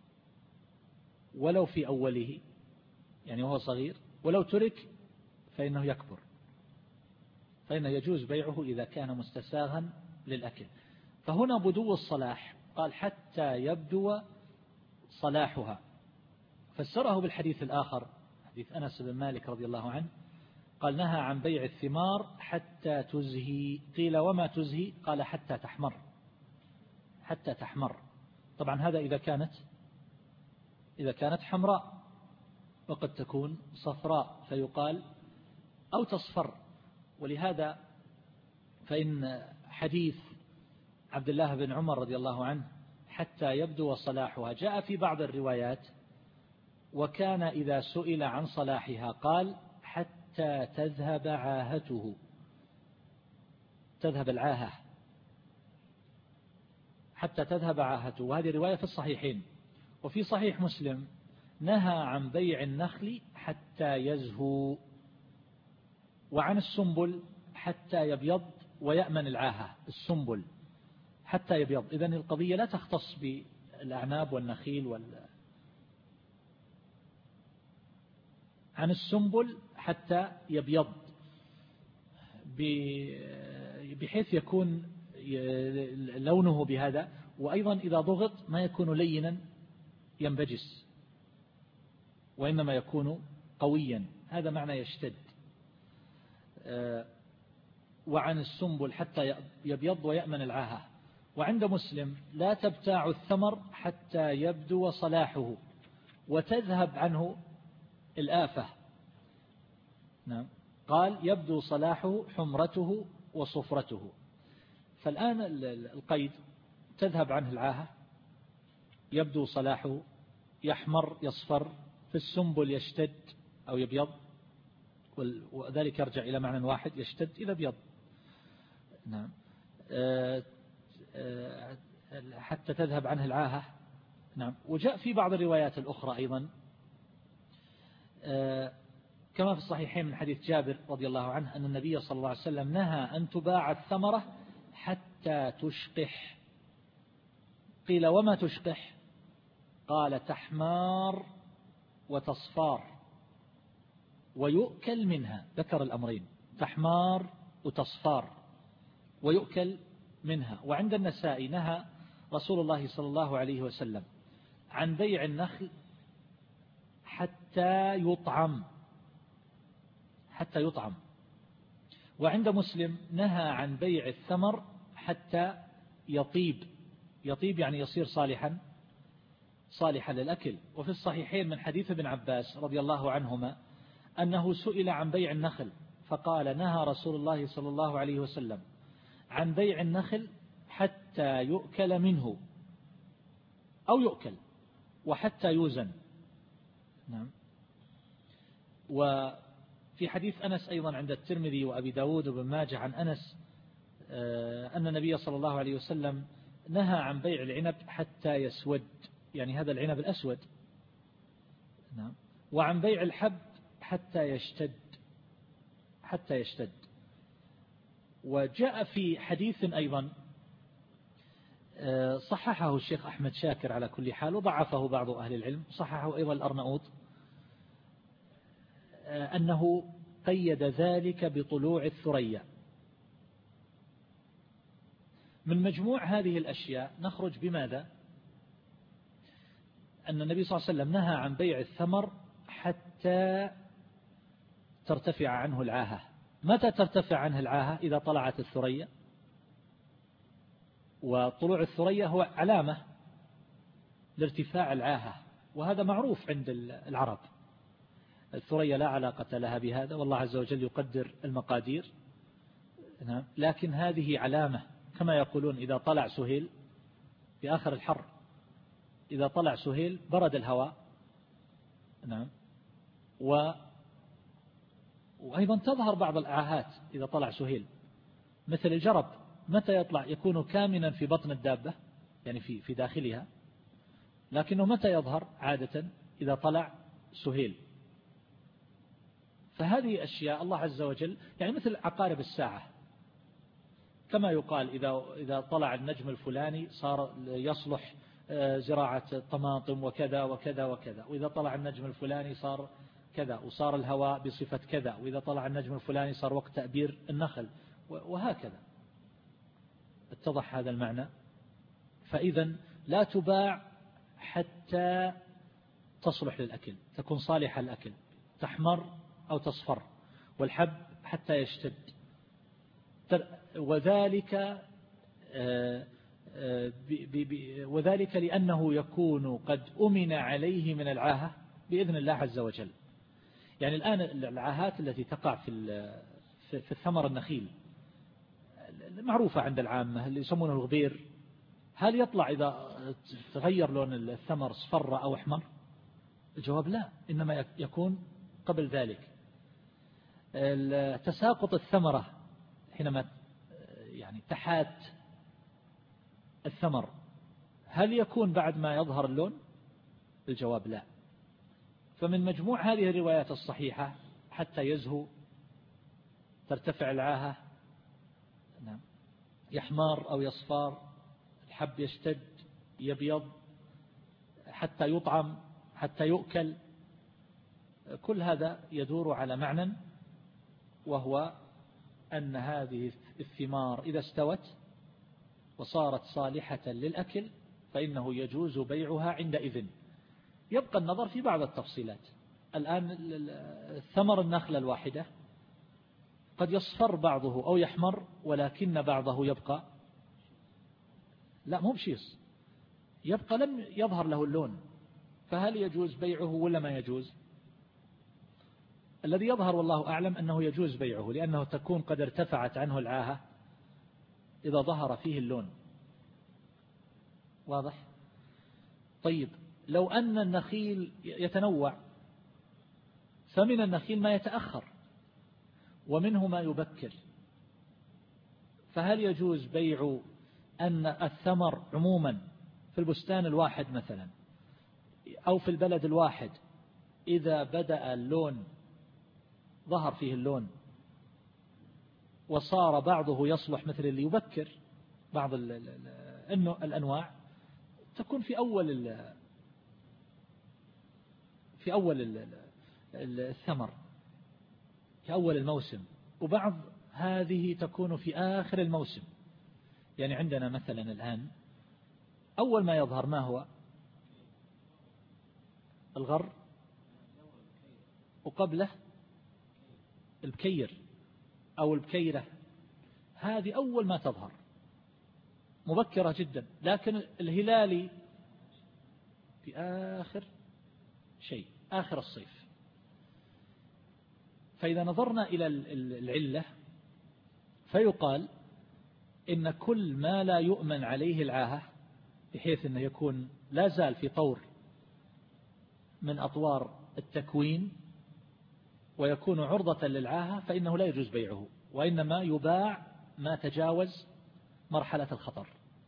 ولو في أوله، يعني وهو صغير، ولو ترك فإنه يكبر، فإنه يجوز بيعه إذا كان مستساغا للأكل. فهنا بدو الصلاح قال حتى يبدو صلاحها، فسره بالحديث الآخر حديث أنس بن مالك رضي الله عنه قال نهى عن بيع الثمار حتى تزهي. قيل وما تزهي؟ قال حتى تحمر، حتى تحمر. طبعا هذا إذا كانت إذا كانت حمراء، وقد تكون صفراء فيقال أو تصفر. ولهذا فإن حديث عبد الله بن عمر رضي الله عنه حتى يبدو صلاحها جاء في بعض الروايات وكان إذا سئل عن صلاحها قال حتى تذهب عاهته، تذهب العاهة، حتى تذهب عاهته. وهذه رواية في الصحيحين. وفي صحيح مسلم نهى عن بيع النخل حتى يزهو، وعن السنبل حتى يبيض ويأمن العاهة. السنبل حتى يبيض، إذن القضية لا تختص بالأعناب والنخيل وال... عن السنبل حتى يبيض بحيث يكون لونه بهذا، وأيضا إذا ضغط ما يكون لينا ينبجس، وإنما يكون قويا، هذا معنى يشتد. وعن السنبل حتى يبيض ويأمن العاهة. وعند مسلم لا تبتاع الثمر حتى يبدو صلاحه وتذهب عنه الآفة. نعم، قال يبدو صلاحه حمرته وصفرته. فالآن القيد تذهب عنه العاهة، يبدو صلاحه، يحمر يصفر، في السنبل يشتد أو يبيض، وذلك يرجع إلى معنى واحد، يشتد إلى بيض. نعم، حتى تذهب عنه العاهة. نعم. وجاء في بعض الروايات الأخرى أيضا كما في الصحيحين من حديث جابر رضي الله عنه أن النبي صلى الله عليه وسلم نهى أن تباع الثمرة حتى تشقح. قيل وما تشقح؟ قال تحمار وتصفار ويؤكل منها. ذكر الأمرين، تحمار وتصفار ويؤكل منها. وعند النسائي نهى رسول الله صلى الله عليه وسلم عن بيع النخل حتى يطعم، حتى يطعم. وعند مسلم نهى عن بيع الثمر حتى يطيب، يطيب يعني يصير صالحا صالحا للأكل. وفي الصحيحين من حديث ابن عباس رضي الله عنهما أنه سئل عن بيع النخل فقال نهى رسول الله صلى الله عليه وسلم عن بيع النخل حتى يؤكل منه أو يؤكل وحتى يوزن. نعم. وفي حديث أنس أيضا عند الترمذي وأبي داود وابن ماجه عن أنس أن النبي صلى الله عليه وسلم نهى عن بيع العنب حتى يسود، يعني هذا العنب الأسود. نعم. وعن بيع الحب حتى يشتد، حتى يشتد. وجاء في حديث أيضا صححه الشيخ أحمد شاكر على كل حال وضعفه بعض أهل العلم، صححه أيضا الأرناؤوط، أنه قيد ذلك بطلوع الثريا. من مجموع هذه الأشياء نخرج بماذا؟ أن النبي صلى الله عليه وسلم نهى عن بيع الثمر حتى ترتفع عنه العاهة. متى ترتفع عنه العاهة؟ إذا طلعت الثريا، وطلوع الثريا هو علامة لارتفاع العاهة، وهذا معروف عند العرب. الثريا لا علاقة لها بهذا، والله عز وجل يقدر المقادير. نعم. لكن هذه علامة، كما يقولون إذا طلع سهيل في آخر الحر، إذا طلع سهيل برد الهواء. نعم. و وأيضا تظهر بعض الآهات إذا طلع سهيل، مثل الجرب متى يطلع؟ يكون كامنا في بطن الدابة، يعني في في داخلها، لكنه متى يظهر؟ عادة إذا طلع سهيل. فهذه أشياء الله عز وجل، يعني مثل عقارب الساعة، كما يقال إذا إذا طلع النجم الفلاني صار يصلح زراعة طماطم وكذا وكذا وكذا، وإذا طلع النجم الفلاني صار كذا، وصار الهواء بصفة كذا، وإذا طلع النجم الفلاني صار وقت تأبير النخل، وهكذا. اتضح هذا المعنى؟ فإذا لا تباع حتى تصلح للأكل، تكون صالحة للأكل، تحمر أو تصفر. والحب حتى يشتد، وذلك وذلك لأنه يكون قد أمن عليه من العاهة بإذن الله عز وجل. يعني الآن العاهات التي تقع في في الثمر النخيل معروفة عند العامة، اللي يسمونه الغبير، هل يطلع إذا تغير لون الثمر صفر أو أحمر؟ الجواب لا، إنما يكون قبل ذلك. تساقط الثمرة حينما يعني تحات الثمر هل يكون بعد ما يظهر اللون؟ الجواب لا. فمن مجموع هذه الروايات الصحيحة حتى يزهو، ترتفع العاهة، نعم، يحمر أو يصفار، الحب يشتد يبيض، حتى يطعم، حتى يؤكل، كل هذا يدور على معنى، وهو أن هذه الثمار إذا استوت وصارت صالحة للأكل فإنه يجوز بيعها عندئذ. يبقى النظر في بعض التفصيلات. الآن ثمر النخلة الواحدة قد يصفر بعضه أو يحمر، ولكن بعضه يبقى لا مو بشيص، يبقى لم يظهر له اللون، فهل يجوز بيعه ولا ما يجوز؟ الذي يظهر والله أعلم أنه يجوز بيعه، لأنه تكون قد ارتفعت عنه العاهة إذا ظهر فيه اللون. واضح؟ طيب، لو أن النخيل يتنوع، فمن النخيل ما يتأخر ومنه ما يبكر، فهل يجوز بيع أن الثمر عموما في البستان الواحد مثلا أو في البلد الواحد إذا بدأ اللون، ظهر فيه اللون وصار بعضه يصلح مثل اللي يبكر، بعض الأنواع تكون في أول في أول الثمر في أول الموسم، وبعض هذه تكون في آخر الموسم. يعني عندنا مثلا الآن أول ما يظهر ما هو؟ الغر، وقبله البكير أو البكيرة، هذه أول ما تظهر مبكرة جدا، لكن الهلالي في آخر شيء، آخر الصيف. فإذا نظرنا إلى العلة فيقال إن كل ما لا يؤمن عليه العاهة، بحيث أنه يكون لا زال في طور من أطوار التكوين ويكون عرضة للعاهة، فإنه لا يجوز بيعه، وإنما يباع ما تجاوز مرحلة الخطر.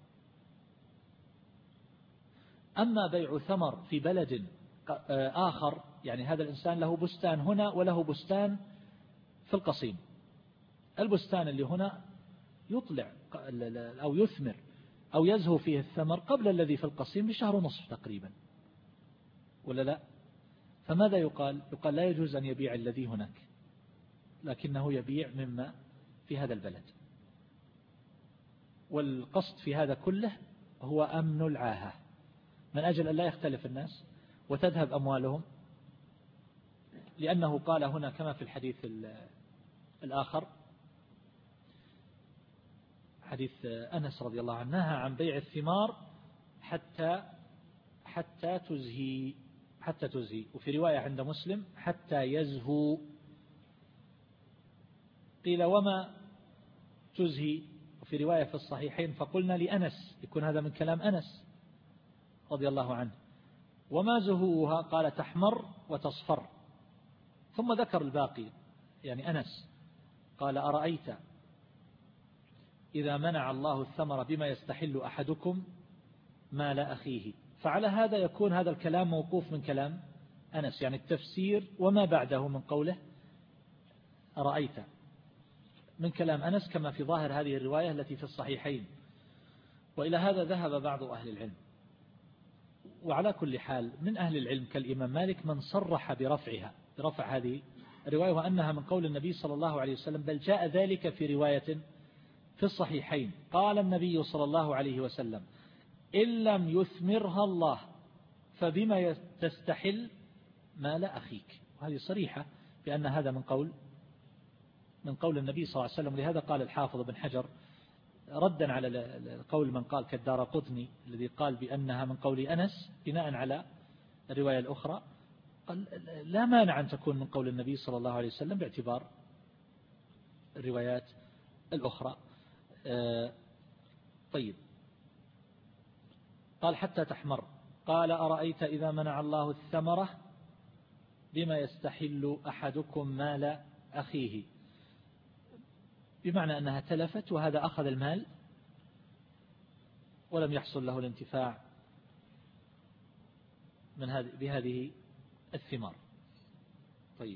أما بيع ثمر في بلد آخر، يعني هذا الإنسان له بستان هنا وله بستان في القصيم، البستان اللي هنا يطلع أو يثمر أو يزهو فيه الثمر قبل الذي في القصيم بشهر ونصف تقريبا، ولا لا؟ فماذا يقال؟ يقال لا يجوز أن يبيع الذي هناك، لكنه يبيع مما في هذا البلد. والقصد في هذا كله هو أمن العاهة، من أجل أن لا يختلف الناس وتذهب أموالهم، لأنه قال هنا كما في الحديث الآخر، حديث أنس رضي الله عنه، نهى عن بيع الثمار حتى حتى تزهي حتى تزهي وفي رواية عند مسلم حتى يزهو. قيل وما تزهي؟ وفي رواية في الصحيحين فقلنا لأنس، يكون هذا من كلام أنس رضي الله عنه، وما زهوها؟ قال تحمر وتصفر، ثم ذكر الباقي. يعني أنس قال أرأيت إذا منع الله الثمر بما يستحل أحدكم مال أخيه، فعلى هذا يكون هذا الكلام موقوف من كلام أنس، يعني التفسير وما بعده من قوله أرأيت من كلام أنس كما في ظاهر هذه الرواية التي في الصحيحين. وإلى هذا ذهب بعض أهل العلم. وعلى كل حال من أهل العلم كالإمام مالك من صرح برفعها، برفع هذه الرواية، وأنها من قول النبي صلى الله عليه وسلم، بل جاء ذلك في رواية في الصحيحين قال النبي صلى الله عليه وسلم إن لم يثمرها الله فبما تستحل مال أخيك. وهذه صريحة بأن هذا من قول من قول النبي صلى الله عليه وسلم. لهذا قال الحافظ بن حجر ردا على القول من قال كالدارقطني الذي قال بأنها من قول أنس بناء على الرواية الأخرى، قال لا مانع أن تكون من قول النبي صلى الله عليه وسلم باعتبار الروايات الأخرى. طيب، قال حتى تحمر. قال أرأيت إذا منع الله الثمرة بما يستحل أحدكم مال أخيه، بمعنى أنها تلفت وهذا أخذ المال ولم يحصل له الانتفاع من هذه بهذه الثمار. طيب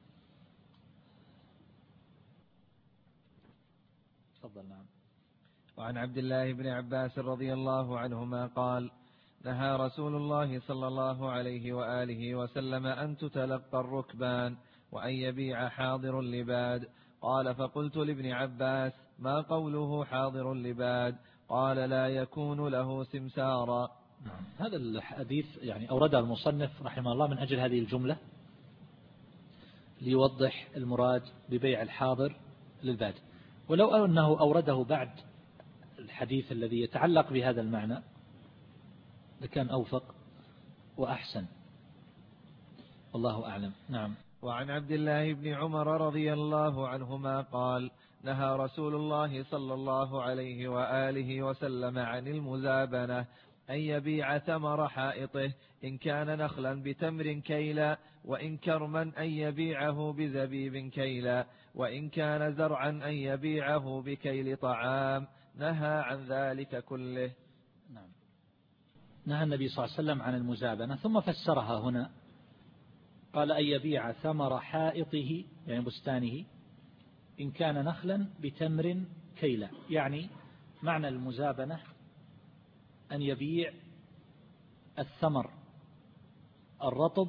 تفضل. نعم.
وعن عبد الله بن عباس رضي الله عنهما قال: نهى رسول الله صلى الله عليه وآله وسلم أن تتلقى الركبان وأن يبيع حاضر لباد. قال: فقلت لابن عباس: ما قوله حاضر لباد؟ قال: لا يكون له سمسارا.
نعم. هذا الحديث يعني أورده المصنف رحمه الله من أجل هذه الجملة ليوضح المراد ببيع الحاضر للباد، ولو أنه أورده بعد الحديث الذي يتعلق بهذا المعنى لكان أوفق وأحسن، والله أعلم. نعم.
وعن عبد الله بن عمر رضي الله عنهما قال: نهى رسول الله صلى الله عليه وآله وسلم عن المزابنة، أن يبيع ثمر حائطه إن كان نخلا بتمر كيلا، وإن كرما أن يبيعه بزبيب كيلا، وإن كان زرعا أن يبيعه بكيل طعام. نهى عن ذلك كله.
نعم. نهى النبي صلى الله عليه وسلم عن المزابنة، ثم فسرها هنا قال: أن يبيع ثمر حائطه يعني بستانه إن كان نخلا بتمر كيلا، يعني معنى المزابنة أن يبيع الثمر الرطب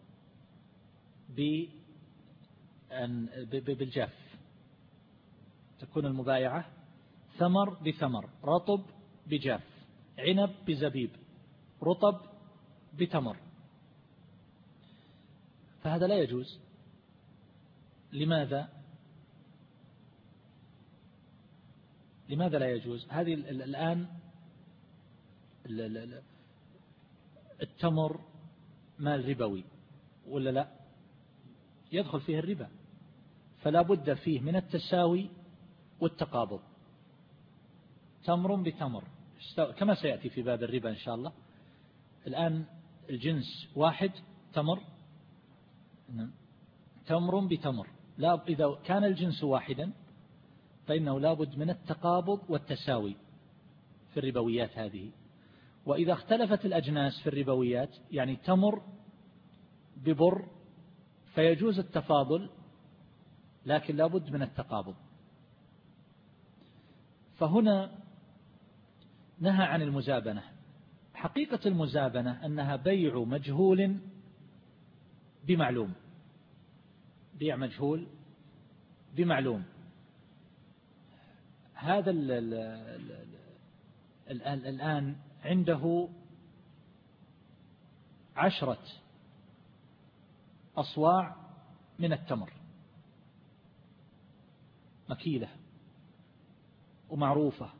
بالجاف، تكون المبايعة ثمر بثمر، رطب بجاف، عنب بزبيب، رطب بتمر، فهذا لا يجوز. لماذا؟ لماذا لا يجوز؟ هذه الآن التمر مال ربوي ولا لا؟ يدخل فيه الربا، فلا بد فيه من التساوي والتقابض، تمر بتمر كما سيأتي في باب الربا إن شاء الله. الآن الجنس واحد تمر، تمر بتمر، لا إذا كان الجنس واحدا فإنه لا بد من التقابض والتساوي في الربويات هذه. وإذا اختلفت الأجناس في الربويات يعني تمر ببر فيجوز التفاضل، لكن لا بد من التقابض. فهنا نهى عن المزابنة. حقيقة المزابنة أنها بيع مجهول بمعلوم، بيع مجهول بمعلوم. هذا ال ال ال ال الآن عنده عشرة أصواع من التمر مكيلة ومعروفة،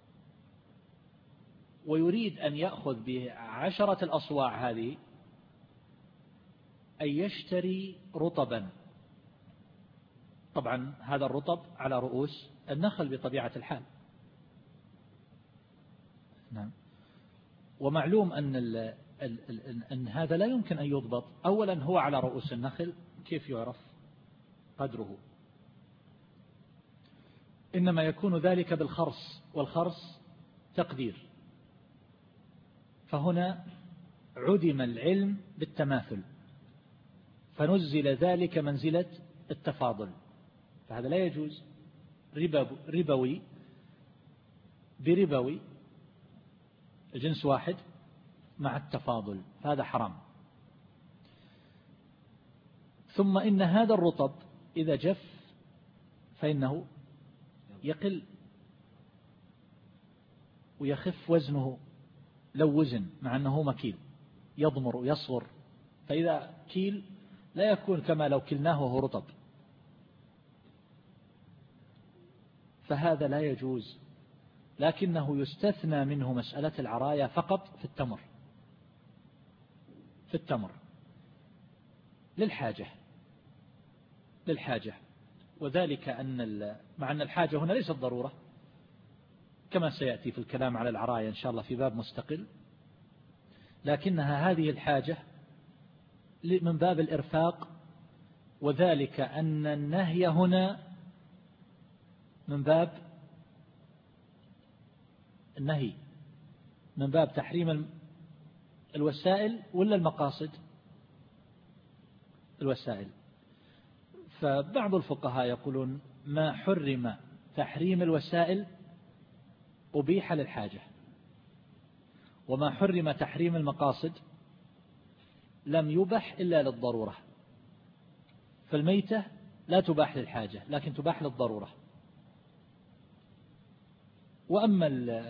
ويريد أن يأخذ بعشرة الأصواع هذه أن يشتري رطبا. طبعا هذا الرطب على رؤوس النخل بطبيعة الحال. نعم. ومعلوم أن, ال ال أن هذا لا يمكن أن يضبط. أولا هو على رؤوس النخل، كيف يعرف قدره؟ إنما يكون ذلك بالخرص، والخرص تقدير. فهنا عدم العلم بالتماثل، فنزل ذلك منزلة التفاضل، فهذا لا يجوز. ربوي بربوي، الجنس واحد مع التفاضل، هذا حرام. ثم إن هذا الرطب إذا جف فإنه يقل ويخف وزنه لو وزن، مع أنه مكيل يضمر ويصغر، فإذا كيل لا يكون كما لو كلناه وهو رطب، فهذا لا يجوز. لكنه يستثنى منه مسألة العرايا فقط في التمر، في التمر للحاجة للحاجة وذلك أن مع أن الحاجة هنا ليست ضرورة، كما سيأتي في الكلام على العرايا إن شاء الله في باب مستقل، لكنها هذه الحاجة من باب الإرفاق، وذلك أن النهي هنا من باب النهي من باب تحريم الوسائل ولا المقاصد؟ الوسائل. فبعض الفقهاء يقولون ما حرم تحريم الوسائل أبيح للحاجة، وما حرم تحريم المقاصد لم يبح إلا للضرورة. فالميتة لا تباح للحاجة لكن تباح للضرورة. وأما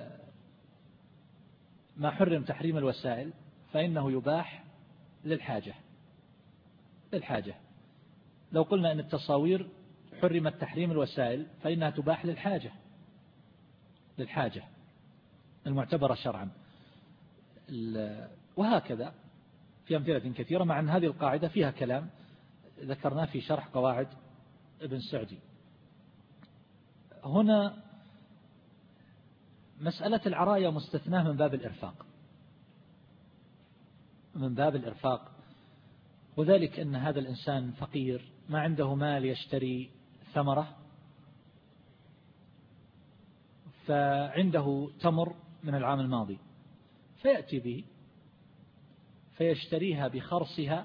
ما حرم تحريم الوسائل فإنه يباح للحاجة للحاجة لو قلنا أن التصاوير حرمت تحريم الوسائل فإنها تباح للحاجة للحاجة المعتبرة شرعا. وهكذا في أمثلة كثيرة، مع أن هذه القاعدة فيها كلام ذكرناه في شرح قواعد ابن سعدي. هنا مسألة العراية مستثناة من باب الإرفاق من باب الإرفاق وذلك أن هذا الإنسان فقير ما عنده مال يشتري ثمرة، فعنده تمر من العام الماضي فيأتي به فيشتريها بخرصها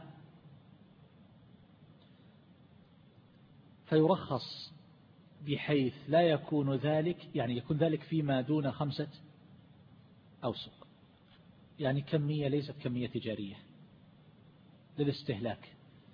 فيرخص بحيث لا يكون ذلك، يعني يكون ذلك فيما دون خمسة أوسق، يعني كمية ليست كمية تجارية للاستهلاك.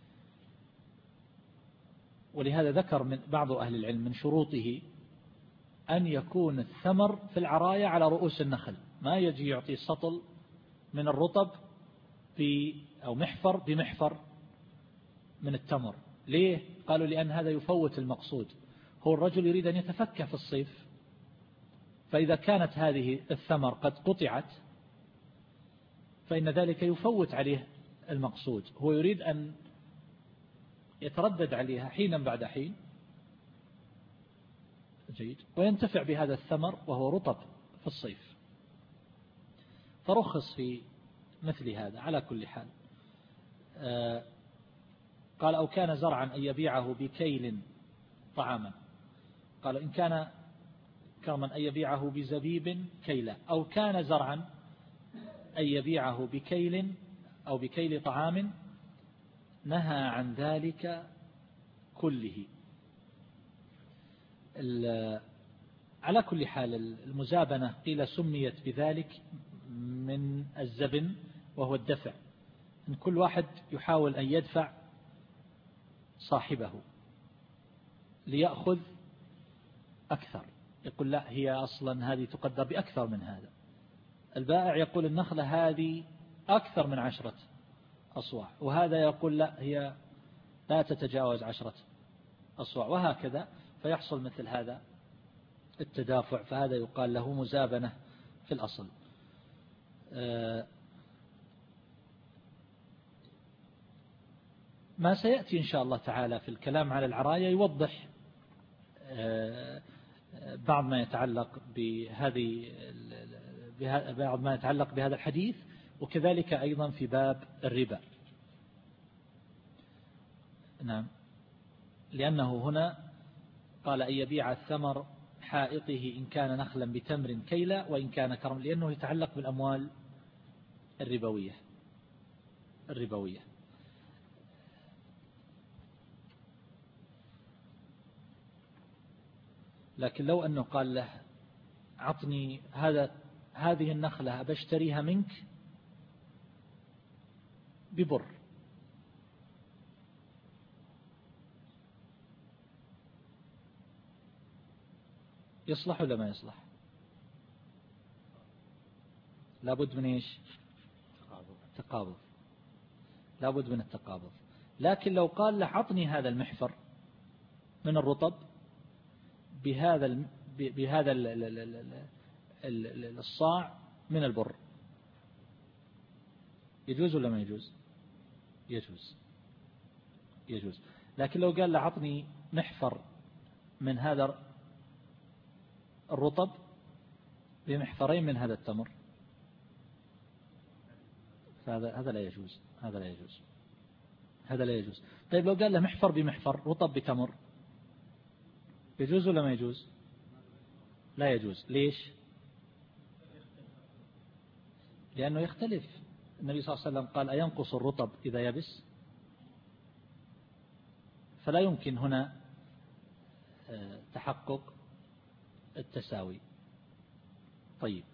ولهذا ذكر من بعض أهل العلم من شروطه أن يكون الثمر في العراية على رؤوس النخل، ما يجي يعطي سطل من الرطب في أو محفر بمحفر من التمر. ليه؟ قالوا لأن هذا يفوت المقصود. هو الرجل يريد أن يتفكه في الصيف، فإذا كانت هذه الثمر قد قطعت فإن ذلك يفوت عليه المقصود. هو يريد أن يتردد عليها حينا بعد حين جيد وينتفع بهذا الثمر وهو رطب في الصيف، فرخص في مثل هذا. على كل حال آه قال أو كان زرعا أن يبيعه بكيل طعاما، قال إن كان كرما أن يبيعه بزبيب كيلا، أو كان زرعا أن يبيعه بكيل أو بكيل طعام نهى عن ذلك كله. على كل حال المزابنة قيل سميت بذلك من الزبن وهو الدفع، إن كل واحد يحاول أن يدفع صاحبه ليأخذ أكثر، يقول لا هي أصلا هذه تقدر بأكثر من هذا. البائع يقول النخلة هذه أكثر من عشرة أصواع، وهذا يقول لا هي لا تتجاوز عشرة أصواع، وهكذا فيحصل مثل هذا التدافع، فهذا يقال له مزابنة في الأصل. ما سيأتي إن شاء الله تعالى في الكلام على العراية يوضح بعض ما يتعلق بهذه بعض ما يتعلق بهذا الحديث، وكذلك أيضا في باب الربا. نعم، لأنه هنا قال أن يبيع الثمر حائطه إن كان نخلا بتمر كيلا وإن كان كرم، لأنه يتعلق بالأموال الربوية الربوية. لكن لو أنه قال له عطني هذا هذه النخلة بشتريها منك ببر، يصلح ولا ما يصلح؟ لابد من إيش؟ تقابض، لابد من التقابض. لكن لو قال له عطني هذا المحفر من الرطب بهذا بهذا الصاع من البر، يجوز ولا ما يجوز؟ يجوز يجوز. لكن لو قال له عطني محفر من هذا الرطب بمحفرين من هذا التمر، فهذا هذا لا يجوز، هذا لا يجوز. هذا لا يجوز. طيب لو قال له محفر بمحفر رطب بتمر يجوز ولا ما يجوز؟ لا يجوز. ليش؟ لأنه يختلف. النبي صلى الله عليه وسلم قال أينقص الرطب إذا يبس؟ فلا يمكن هنا تحقق التساوي. طيب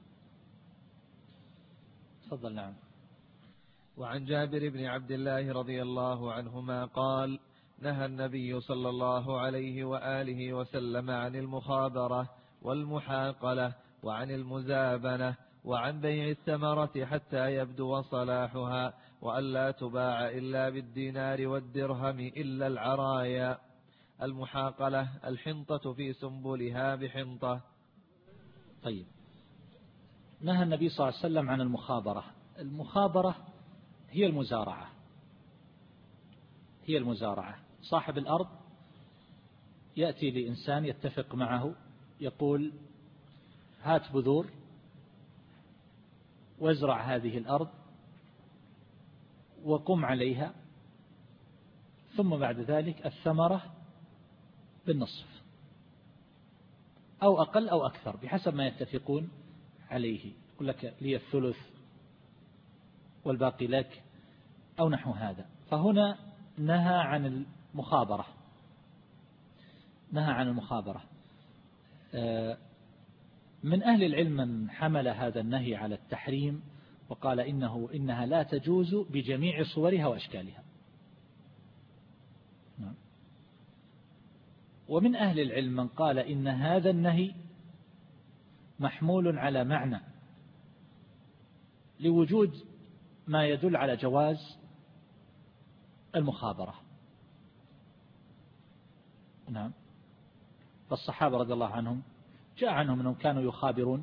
تفضل. نعم.
وعن جابر بن عبد الله رضي الله عنهما قال نهى النبي صلى الله عليه وآله وسلم عن المخابرة والمحاقلة وعن المزابنة وعن بيع الثمرة حتى يبدو صلاحها وألا تباع إلا بالدينار والدرهم إلا العرايا. المحاقلة الحنطة في سنبلها بحنطة.
طيب نهى النبي صلى الله عليه وسلم عن المخابرة. المخابرة هي المزارعة، هي المزارعة. صاحب الأرض يأتي لإنسان يتفق معه يقول هات بذور وازرع هذه الأرض وقم عليها، ثم بعد ذلك الثمرة بالنصف أو أقل أو أكثر بحسب ما يتفقون عليه. يقول لك لي الثلث والباقي لك أو نحو هذا. فهنا نهى عن المخابرة، نهى عن المخابرة. من أهل العلم من حمل هذا النهي على التحريم وقال إنه إنها لا تجوز بجميع صورها وأشكالها. ومن أهل العلم من قال إن هذا النهي محمول على معنى لوجود ما يدل على جواز المخابرة. نعم. فالصحابة رضي الله عنهم جاء عنهم أنهم كانوا يخابرون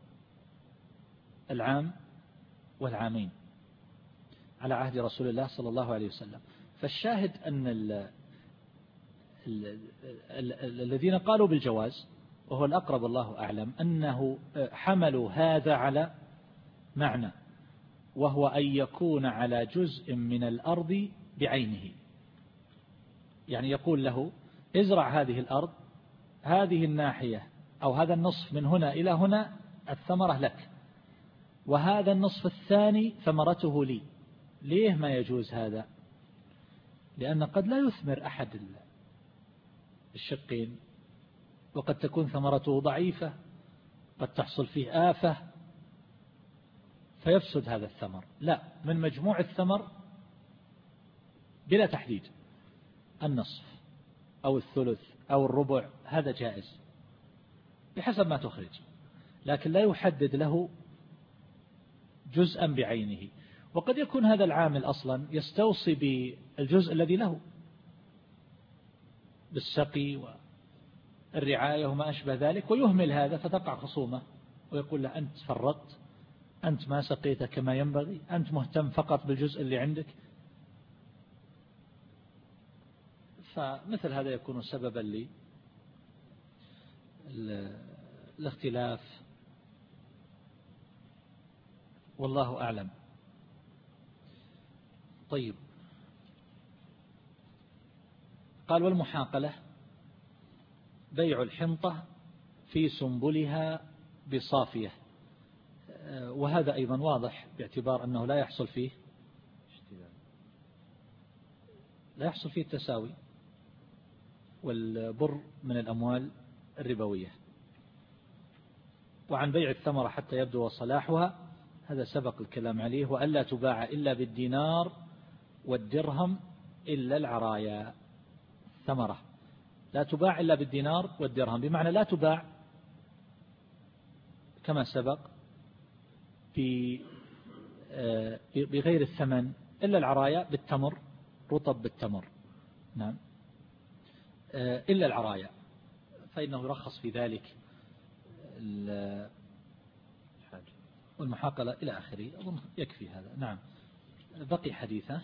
العام والعامين على عهد رسول الله صلى الله عليه وسلم. فالشاهد أن ال ال ال ال الذين قالوا بالجواز وهو الأقرب الله أعلم أنه حملوا هذا على معنى، وهو أن يكون على جزء من الأرض بعينه. يعني يقول له ازرع هذه الأرض، هذه الناحية أو هذا النصف من هنا إلى هنا الثمرة لك، وهذا النصف الثاني ثمرته لي. ليه ما يجوز هذا؟ لأن قد لا يثمر أحد الشقين، وقد تكون ثمرته ضعيفة، قد تحصل فيه آفة فيفسد هذا الثمر. لا، من مجموع الثمر بلا تحديد، النصف أو الثلث أو الربع هذا جائز بحسب ما تخرج، لكن لا يحدد له جزءا بعينه. وقد يكون هذا العامل أصلا يستوصي بالجزء الذي له بالسقي والرعاية وما أشبه ذلك، ويهمل هذا فتقع خصومة ويقول له أنت فرطت، أنت ما سقيت كما ينبغي، أنت مهتم فقط بالجزء اللي عندك. فمثل هذا يكون سببا للاختلاف، والله أعلم. طيب، قال والمحاقلة بيع الحنطة في سنبلها بصافية، وهذا أيضا واضح باعتبار أنه لا يحصل فيه لا يحصل فيه التساوي، والبر من الأموال الربوية. وعن بيع الثمرة حتى يبدو صلاحها هذا سبق الكلام عليه، وألا تباع إلا بالدينار والدرهم إلا العرايا. ثمرة لا تباع إلا بالدينار والدرهم، بمعنى لا تباع كما سبق بغير الثمن إلا العرايا بالتمر، رطب بالتمر. نعم، إلا العرايا، فإنه يرخص في ذلك والمحاقلة إلى آخره. أظن يكفي هذا. نعم، بقي حديثه.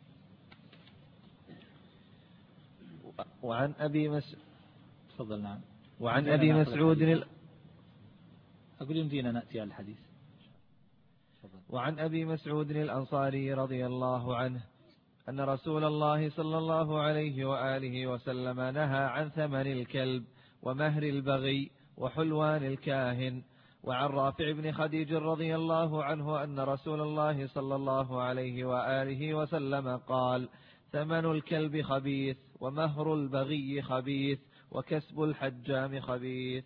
وعن أبي مس
تفضل. نعم.
وعن أبي مسعود ال...
أقول يمدينا نأتي على الحديث.
وعن أبي مسعود الأنصاري رضي الله عنه أن رسول الله صلى الله عليه وآله وسلم نهى عن ثمن الكلب ومهر البغي وحلوان الكاهن. وعن رافع بن خديج رضي الله عنه أن رسول الله صلى الله عليه وآله وسلم قال: ثمن الكلب خبيث، ومهر البغي خبيث، وكسب الحجام خبيث.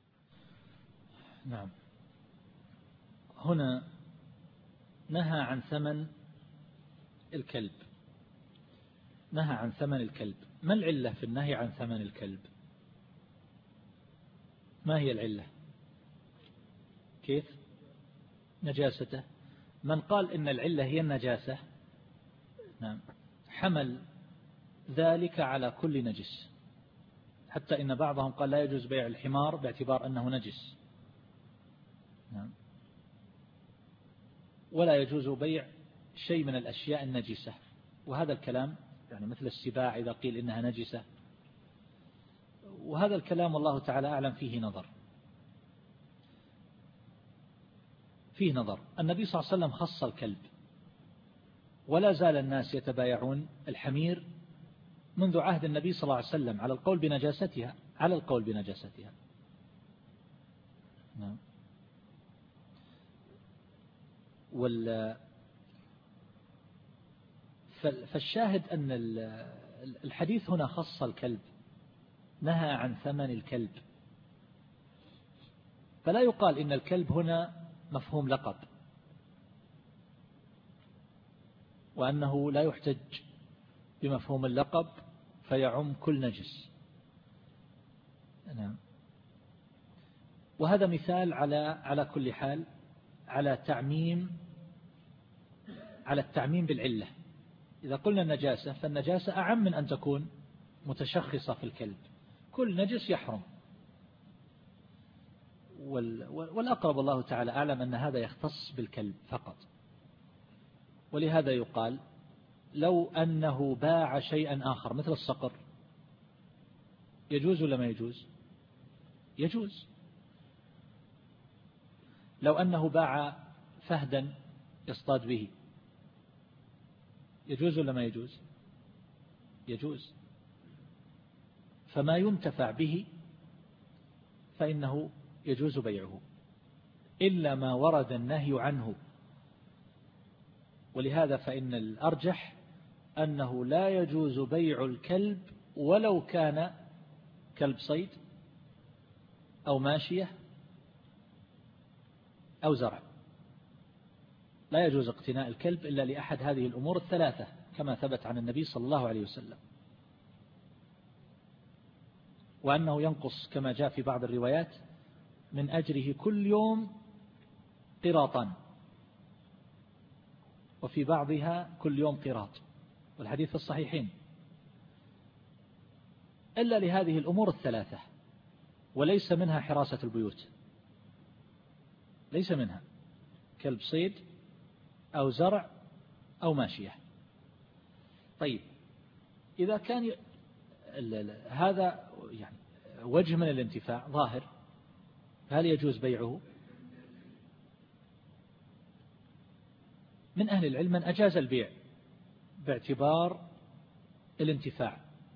نعم. هنا نهى عن ثمن الكلب، نهى عن ثمن الكلب. ما العلة في النهي عن ثمن الكلب؟ ما هي العلة؟ كيف؟ نجاسته. من قال إن العلة هي النجاسة، نعم، حمل ذلك على كل نجس، حتى إن بعضهم قال لا يجوز بيع الحمار باعتبار أنه نجس، نعم، ولا يجوز بيع شيء من الأشياء النجسة. وهذا الكلام يعني مثل السباع إذا قيل إنها نجسة، وهذا الكلام والله تعالى أعلم فيه نظر، فيه نظر. النبي صلى الله عليه وسلم خص الكلب، ولا زال الناس يتبايعون الحمير منذ عهد النبي صلى الله عليه وسلم على القول بنجاستها، على القول بنجاستها. نعم. وال فالشاهد أن الحديث هنا خص الكلب، نهى عن ثمن الكلب، فلا يقال إن الكلب هنا مفهوم لقب، وأنه لا يحتج بمفهوم اللقب فيعم كل نجس. نعم. وهذا مثال على على كل حال على تعميم على التعميم بالعلة. إذا قلنا النجاسة فالنجاسة أعم من أن تكون متشخصة في الكلب، كل نجس يحرم. والأقرب الله تعالى أعلم أن هذا يختص بالكلب فقط. ولهذا يقال لو أنه باع شيئا آخر مثل الصقر يجوز ولا ما يجوز؟ يجوز. لو أنه باع فهدا يصطاد به يجوز ولا ما يجوز؟ يجوز. فما ينتفع به فإنه يجوز بيعه، إلا ما ورد النهي عنه. ولهذا فإن الأرجح أنه لا يجوز بيع الكلب ولو كان كلب صيد أو ماشية أو زرع. لا يجوز اقتناء الكلب إلا لأحد هذه الأمور الثلاثة كما ثبت عن النبي صلى الله عليه وسلم، وأنه ينقص كما جاء في بعض الروايات من أجره كل يوم قراطان، وفي بعضها كل يوم قراط، والحديث في الصحيحين، إلا لهذه الأمور الثلاثة. وليس منها حراسة البيوت، ليس منها كلب صيد أو زرع أو ماشية. طيب إذا كان ي... هذا يعني وجه من الانتفاع ظاهر، هل يجوز بيعه؟ من أهل العلم من أجاز البيع باعتبار الانتفاع،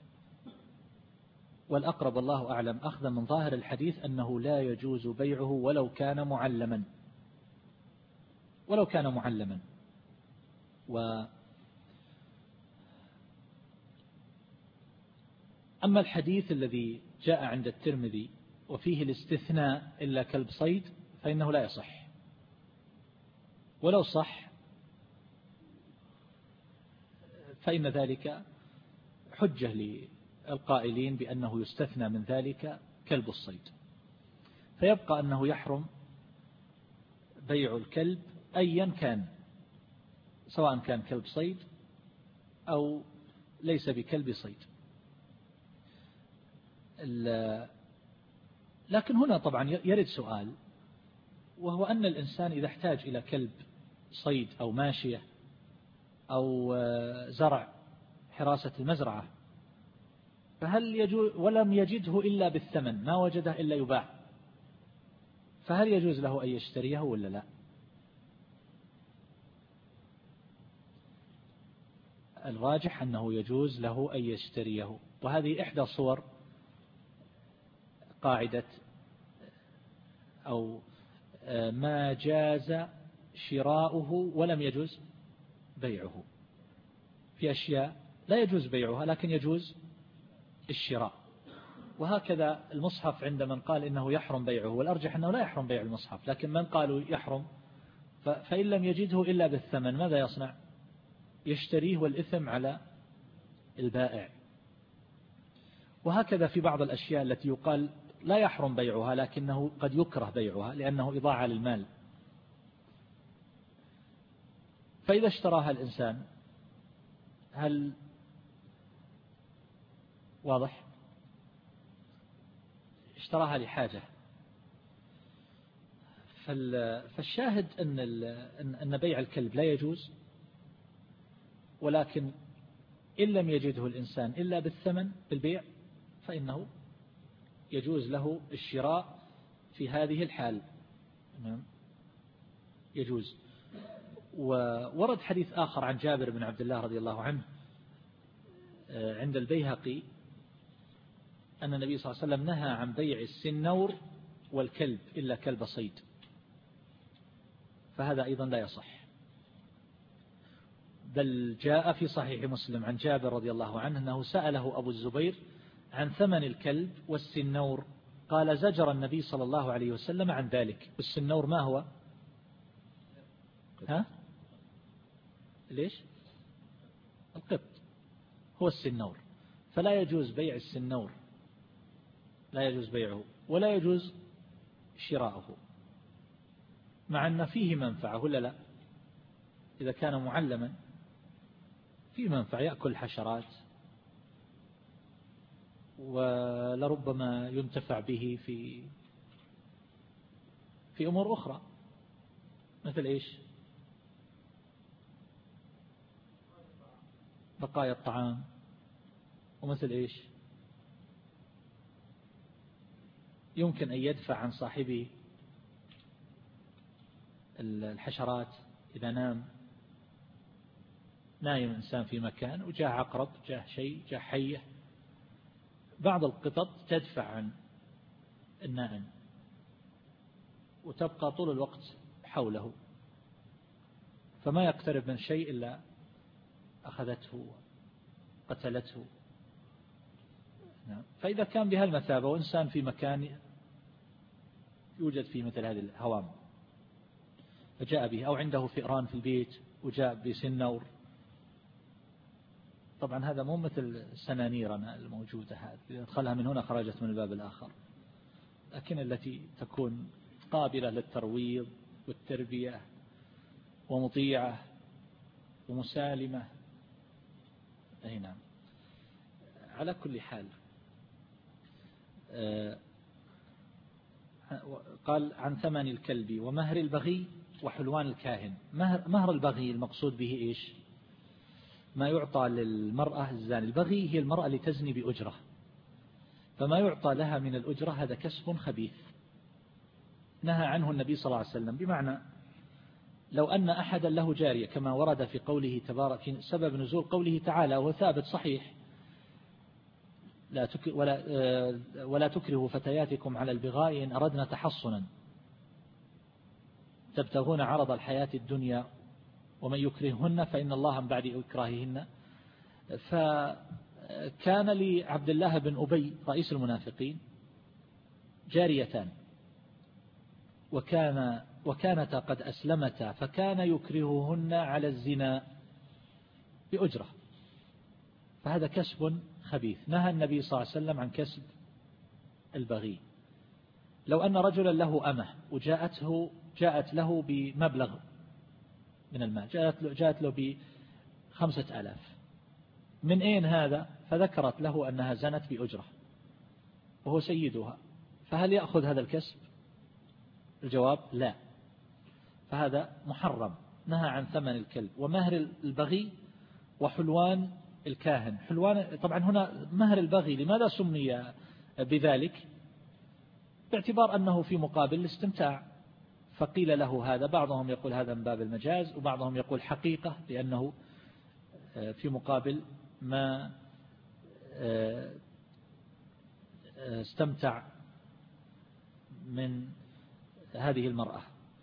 والأقرب الله أعلم أخذا من ظاهر الحديث أنه لا يجوز بيعه ولو كان معلما، ولو كان معلما. و أما الحديث الذي جاء عند الترمذي وفيه الاستثناء إلا كلب صيد فإنه لا يصح، ولو صح فإن ذلك حجة للقائلين بأنه يستثنى من ذلك كلب الصيد، فيبقى أنه يحرم بيع الكلب أيا كان، سواء كان كلب صيد أو ليس بكلب صيد. لكن هنا طبعا يرد سؤال، وهو أن الإنسان إذا احتاج إلى كلب صيد أو ماشية أو زرع حراسة المزرعة، فهل يجوز ولم يجده إلا بالثمن، ما وجده إلا يباع، فهل يجوز له أن يشتريه ولا لا؟ الراجح أنه يجوز له أن يشتريه، وهذه إحدى صور قاعدة أو ما جاز شراؤه ولم يجوز بيعه. في أشياء لا يجوز بيعها لكن يجوز الشراء، وهكذا المصحف عند من قال إنه يحرم بيعه، والأرجح أنه لا يحرم بيع المصحف، لكن من قالوا يحرم فإن لم يجده إلا بالثمن ماذا يصنع؟ يشتريه والإثم على البائع. وهكذا في بعض الأشياء التي يقال لا يحرم بيعها لكنه قد يكره بيعها لأنه إضاعة للمال، فإذا اشتراها الإنسان هل واضح؟ اشتراها لحاجة، فالشاهد أن أن بيع الكلب لا يجوز، ولكن إن لم يجده الإنسان إلا بالثمن بالبيع فإنه يجوز له الشراء في هذه الحال. يجوز. وورد حديث آخر عن جابر بن عبد الله رضي الله عنه عند البيهقي أن النبي صلى الله عليه وسلم نهى عن بيع السنور والكلب إلا كلب صيد، فهذا أيضا لا يصح. بل جاء في صحيح مسلم عن جابر رضي الله عنه أنه سأله أبو الزبير عن ثمن الكلب والسنور، قال زجر النبي صلى الله عليه وسلم عن ذلك. والسنور ما هو؟ ها؟ ليش؟ القط هو السنور، فلا يجوز بيع السنور، لا يجوز بيعه ولا يجوز شراؤه، مع أن فيه منفعة ولا لا؟ إذا كان معلما فيه منفعة، يأكل حشرات ولربما ينتفع به في في أمور أخرى، مثل إيش؟ بقايا الطعام، ومثل إيش؟ يمكن أن يدفع عن صاحبه الحشرات إذا نام نايم إنسان في مكان وجاء عقرب جاء شيء جاء حية، بعض القطط تدفع عن النائم وتبقى طول الوقت حوله، فما يقترب من شيء إلا أخذته قتلته. فإذا كان بهالمثابة وإنسان في مكان يوجد فيه مثل هذه الهوام فجاء به، أو عنده فئران في البيت وجاء بسنور، طبعا هذا مو مثل سنانيرنا الموجودة، هذه إذا أدخلها من هنا خرجت من الباب الآخر، لكن التي تكون قابلة للترويض والتربية ومطيعة ومسالمة. أي نعم. على كل حال قال عن ثمن الكلب ومهر البغي وحلوان الكاهن. مهر, مهر البغي المقصود به إيش؟ ما يعطى للمرأة الزاني. البغي هي المرأة اللي تزني بأجرة، فما يعطى لها من الأجرة هذا كسب خبيث نهى عنه النبي صلى الله عليه وسلم. بمعنى لو أن أحدا له جارية كما ورد في قوله تبارك في سبب نزول قوله تعالى وهو ثابت صحيح لا تك ولا ولا تكرهوا فتياتكم على البغاء إن أردنا تحصنا تبتغون عرض الحياة الدنيا ومن يكرههن فإن الله من بعد إكراههن. فكان لعبد الله بن أبي رئيس المنافقين جاريتان وكان وكانتا قد أسلمتا، فكان يكرههن على الزنا بأجرة، فهذا كسب خبيث. نهى النبي صلى الله عليه وسلم عن كسب البغي. لو أن رجلا له أمه وجاءته جاءت له بمبلغ من المال، جاءت له, جاءت له بخمسة آلاف، من أين هذا؟ فذكرت له أنها زنت بأجرة وهو سيدها، فهل يأخذ هذا الكسب؟ الجواب لا، فهذا محرم. نهى عن ثمن الكلب ومهر البغي وحلوان الكاهن. حلوان طبعا هنا مهر البغي لماذا سمي بذلك؟ باعتبار أنه في مقابل الاستمتاع، فقيل له هذا. بعضهم يقول هذا من باب المجاز، وبعضهم يقول حقيقة لأنه في مقابل ما استمتع من هذه المرأة.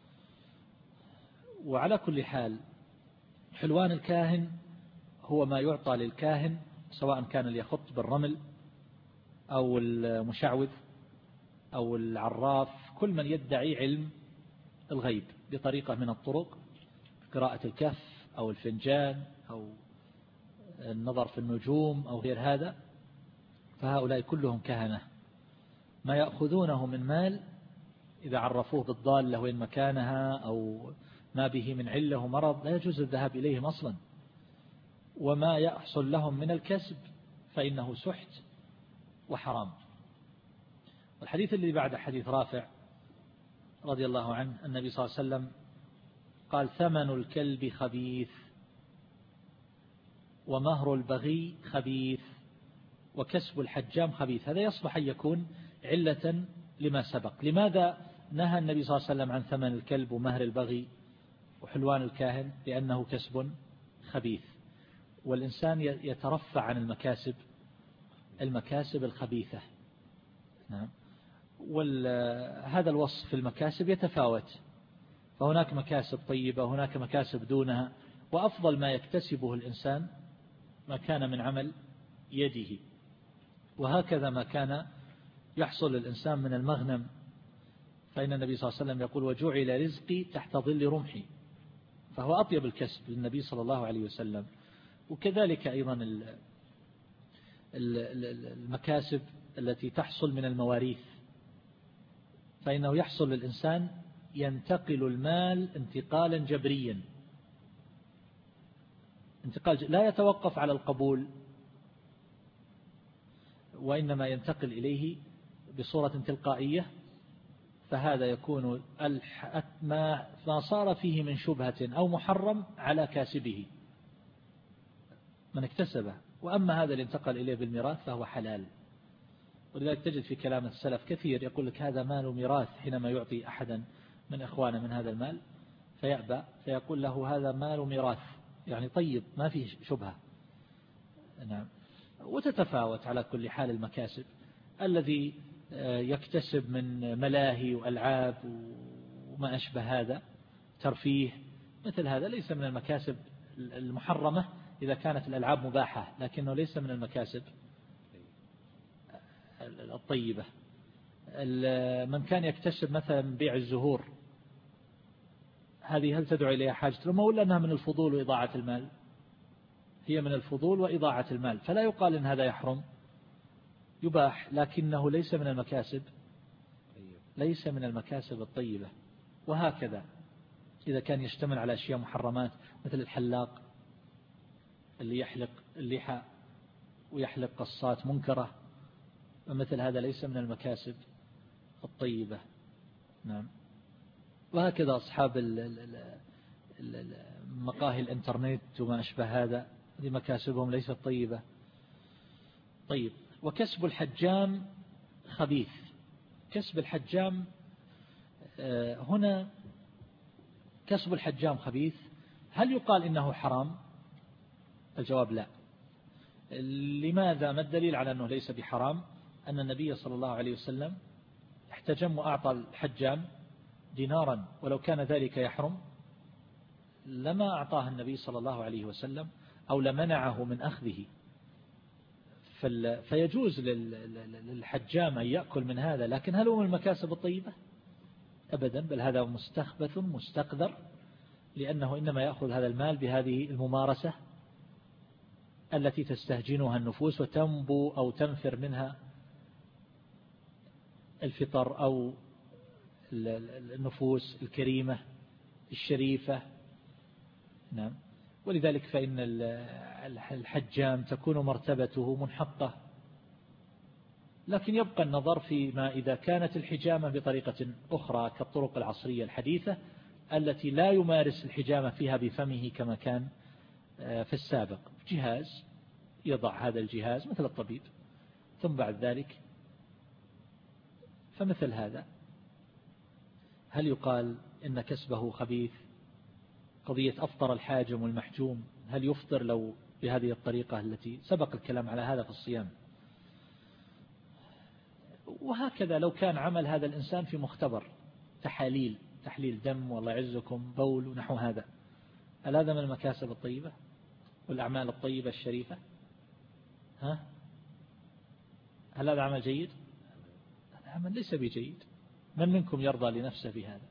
وعلى كل حال حلوان الكاهن هو ما يعطى للكاهن، سواء كان ليخط بالرمل أو المشعوذ أو العراف، كل من يدعي علم الغيب بطريقة من الطرق، قراءة الكهف أو الفنجان أو النظر في النجوم أو غير هذا، فهؤلاء كلهم كهنة. ما يأخذونه من مال إذا عرفوه بالضالة وين مكانها أو ما به من علة ومرض لا يجوز الذهاب إليهم أصلا، وما يحصل لهم من الكسب فإنه سحت وحرام. والحديث الذي بعد حديث رافع رضي الله عنه النبي صلى الله عليه وسلم قال: ثمن الكلب خبيث، ومهر البغي خبيث، وكسب الحجام خبيث. هذا يصبح أن يكون علة لما سبق. لماذا نهى النبي صلى الله عليه وسلم عن ثمن الكلب ومهر البغي وحلوان الكاهن؟ لأنه كسب خبيث، والإنسان يترفع عن المكاسب المكاسب الخبيثة. نعم. وهذا الوصف في المكاسب يتفاوت، فهناك مكاسب طيبة وهناك مكاسب دونها، وأفضل ما يكتسبه الإنسان ما كان من عمل يده. وهكذا ما كان يحصل الإنسان من المغنم، فإن النبي صلى الله عليه وسلم يقول: وجعل رزقي تحت ظل رمحي، فهو أطيب الكسب للنبي صلى الله عليه وسلم. وكذلك أيضا المكاسب التي تحصل من المواريث، فإنه يحصل للإنسان ينتقل المال انتقالا جبريا، انتقال لا يتوقف على القبول، وإنما ينتقل إليه بصورة تلقائية. فهذا يكون ما صار فيه من شبهة أو محرم على كاسبه من اكتسبه. وأما هذا اللي انتقل إليه بالميراث فهو حلال. ولذلك تجد في كلام السلف كثير يقول لك: هذا مال ميراث، حينما يعطي أحدا من إخوانه من هذا المال فيأبى، فيقول له: هذا مال ميراث، يعني طيب ما فيه شبهة. نعم. وتتفاوت على كل حال المكاسب. الذي يكتسب من ملاهي وألعاب وما أشبه هذا، ترفيه، مثل هذا ليس من المكاسب المحرمة إذا كانت الألعاب مباحة، لكنه ليس من المكاسب الطيبة. من كان يكتسب مثلا بيع الزهور، هذه هل تدعو إليها حاجة لهم، ولا أنها من الفضول وإضاعة المال؟ هي من الفضول وإضاعة المال، فلا يقال إن هذا يحرم، يباح، لكنه ليس من المكاسب ليس من المكاسب الطيبة. وهكذا إذا كان يشتمل على أشياء محرمات، مثل الحلاق اللي يحلق اللحى ويحلق قصات منكرة، ومثل هذا ليس من المكاسب الطيبة. نعم. وهكذا أصحاب مقاهي الإنترنت وما أشبه هذا، هذه مكاسبهم ليست طيبة. طيب، وكسب الحجام خبيث. كسب الحجام هنا كسب الحجام خبيث، هل يقال إنه حرام؟ الجواب لا. لماذا؟ ما الدليل على أنه ليس بحرام؟ أن النبي صلى الله عليه وسلم احتجم وأعطى الحجام دينارا، ولو كان ذلك يحرم لما أعطاه النبي صلى الله عليه وسلم أو لمنعه من أخذه. فيجوز للحجام أن يأكل من هذا، لكن هل هو من المكاسب الطيبة؟ أبدا، بل هذا مستخبث مستقذر، لأنه إنما يأخذ هذا المال بهذه الممارسة التي تستهجنها النفوس وتنبو أو تنفر منها الفطر أو النفوس الكريمة الشريفة. نعم. ولذلك فإن الحجام تكون مرتبته منحطة، لكن يبقى النظر فيما إذا كانت الحجامة بطريقة أخرى كالطرق العصرية الحديثة التي لا يمارس الحجامة فيها بفمه كما كان في السابق، جهاز يضع هذا الجهاز مثل الطبيب، ثم بعد ذلك فمثل هذا هل يقال إن كسبه خبيث؟ قضية أفطر الحاجم والمحجوم، هل يفطر لو بهذه الطريقة التي سبق الكلام على هذا في الصيام. وهكذا لو كان عمل هذا الإنسان في مختبر تحاليل، تحليل دم والله يعزكم بول ونحو هذا، هل هذا من المكاسب الطيبة والأعمال الطيبة الشريفة؟ ها؟ هل هذا عمل جيد؟ هذا عمل ليس بجيد. من منكم يرضى لنفسه بهذا؟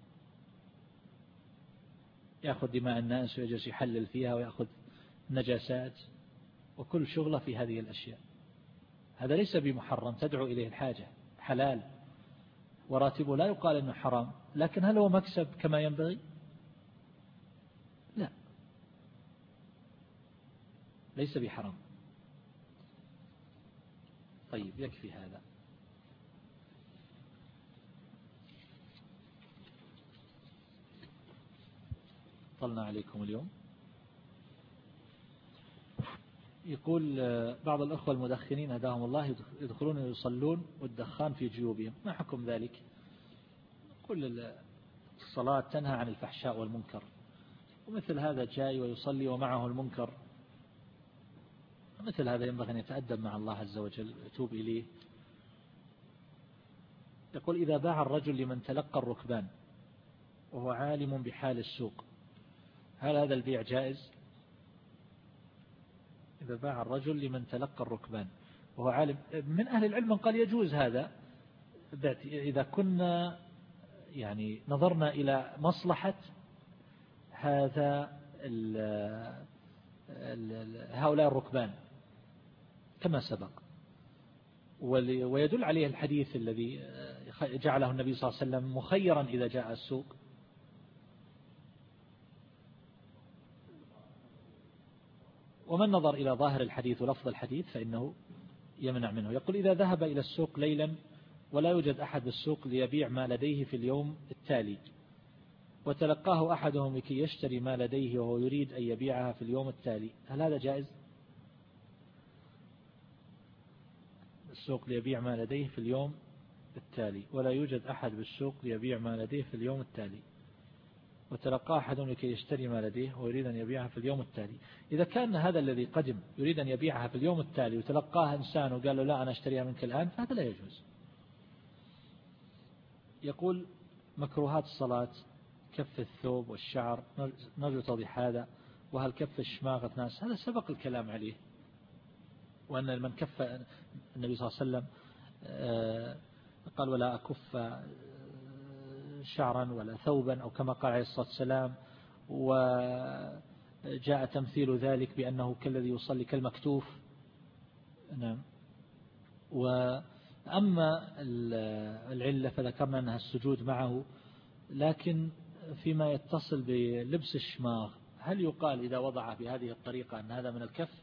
يأخذ دماء الناس ويجلس يحلل فيها ويأخذ نجاسات وكل شغله في هذه الأشياء. هذا ليس بمحرم تدعو إليه الحاجة، حلال وراتبه لا يقال أنه حرام، لكن هل هو مكسب كما ينبغي؟ لا، ليس بحرام. طيب يكفي هذا. طلنا عليكم اليوم. يقول بعض الأخوة المدخنين هداهم الله يدخلون ويصلون والدخان في جيوبهم، ما حكم ذلك؟ كل الصلاة تنهى عن الفحشاء والمنكر، ومثل هذا جاي ويصلي ومعه المنكر، مثل هذا ينبغي أن يتأدب مع الله عز وجل يتوب إليه. يقول إذا باع الرجل لمن تلقى الركبان وهو عالم بحال السوق، هل هذا البيع جائز؟ إذا باع الرجل لمن تلقى الركبان وهو عالم، من أهل العلم من قال يجوز هذا إذا كنا يعني نظرنا إلى مصلحة هذا ال ال هؤلاء الركبان كما سبق، ويدل عليه الحديث الذي جعله النبي صلى الله عليه وسلم مخيرا إذا جاء السوق. ومن نظر إلى ظاهر الحديث ولفظ الحديث فإنه يمنع منه. يقول إذا ذهب إلى السوق ليلا ولا يوجد أحد بالسوق ليبيع ما لديه في اليوم التالي، وتلقاه أحدهم لكي يشتري ما لديه وهو يريد أن يبيعها في اليوم التالي، هل هذا جائز؟ السوق ليبيع ما لديه في اليوم التالي ولا يوجد أحد بالسوق ليبيع ما لديه في اليوم التالي، وتلقاه أحدهم لكي يشتري ما لديه ويريد أن يبيعها في اليوم التالي. إذا كان هذا الذي قدم يريد أن يبيعها في اليوم التالي وتلقاها إنسان وقال له لا أنا أشتريها منك الآن، فهذا لا يجوز. يقول مكروهات الصلاة كف الثوب والشعر، نرجو توضيح هذا. وهل كف الشماغ ناس؟ هذا سبق الكلام عليه، وأن من كف النبي صلى الله عليه وسلم قال ولا أكف شعرا ولا ثوبا، أو كما قال عليه الصلاة والسلام، وجاء تمثيل ذلك بأنه كالذي يصلي كالمكتوف. نعم. وأما العلة فذكرنا أنها السجود معه، لكن فيما يتصل بلبس الشماغ هل يقال إذا وضع بهذه الطريقة أن هذا من الكف؟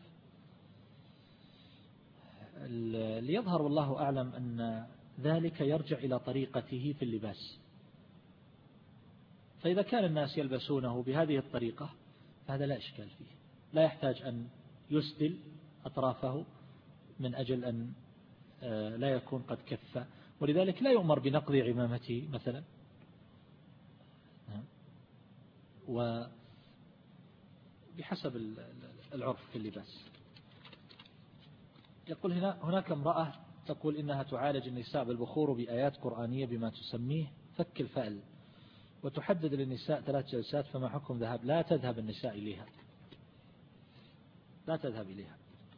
ليظهر والله أعلم أن ذلك يرجع إلى طريقته في اللباس، فإذا كان الناس يلبسونه بهذه الطريقة فهذا لا إشكال فيه، لا يحتاج أن يسدل أطرافه من أجل أن لا يكون قد كف، ولذلك لا يؤمر بنقض عمامته مثلا، وبحسب العرف في اللباس. يقول هنا هناك امرأة تقول إنها تعالج النساء بالبخور بآيات قرآنية بما تسميه فك الفأل، وتحدد للنساء ثلاث جلسات، فما حكم ذهاب؟ لا تذهب النساء إليها، لا تذهب إليها.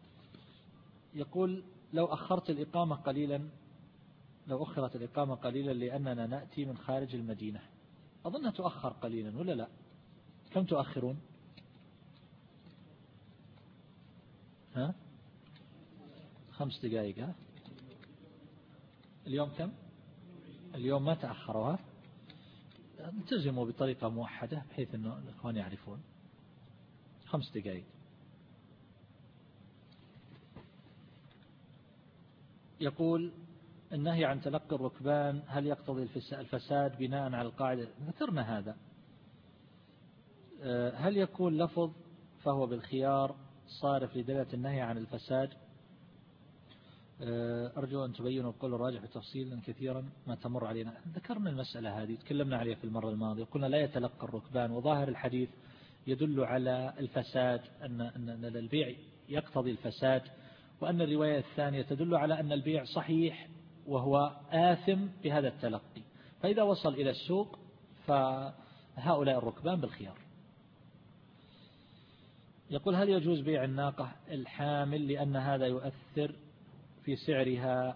يقول لو أخرت الإقامة قليلا، لو أخرت الإقامة قليلا لأننا نأتي من خارج المدينة، أظن تؤخر قليلا ولا لا؟ كم تؤخرون؟ ها؟ خمس دقائق. ها؟ اليوم كم؟ اليوم ما تأخروها، التزموا بطريقة موحدة بحيث أنه الإخوان يعرفون. خمس دقائق. يقول النهي عن تلقي الركبان هل يقتضي الفساد بناء على القاعدة؟ ذكرنا هذا. هل يكون لفظ فهو بالخيار صارف لدلالة النهي عن الفساد؟ أرجو أن تبينوا القول الراجح بتفصيل كثيرا ما تمر علينا. ذكرنا المسألة هذه، تكلمنا عليها في المرة الماضية، قلنا لا يتلقى الركبان، وظاهر الحديث يدل على الفساد، أن أن البيع يقتضي الفساد، وأن الرواية الثانية تدل على أن البيع صحيح وهو آثم بهذا التلقي. فإذا وصل إلى السوق فهؤلاء الركبان بالخيار. يقول: هل يجوز بيع الناقة الحامل لأن هذا يؤثر في سعرها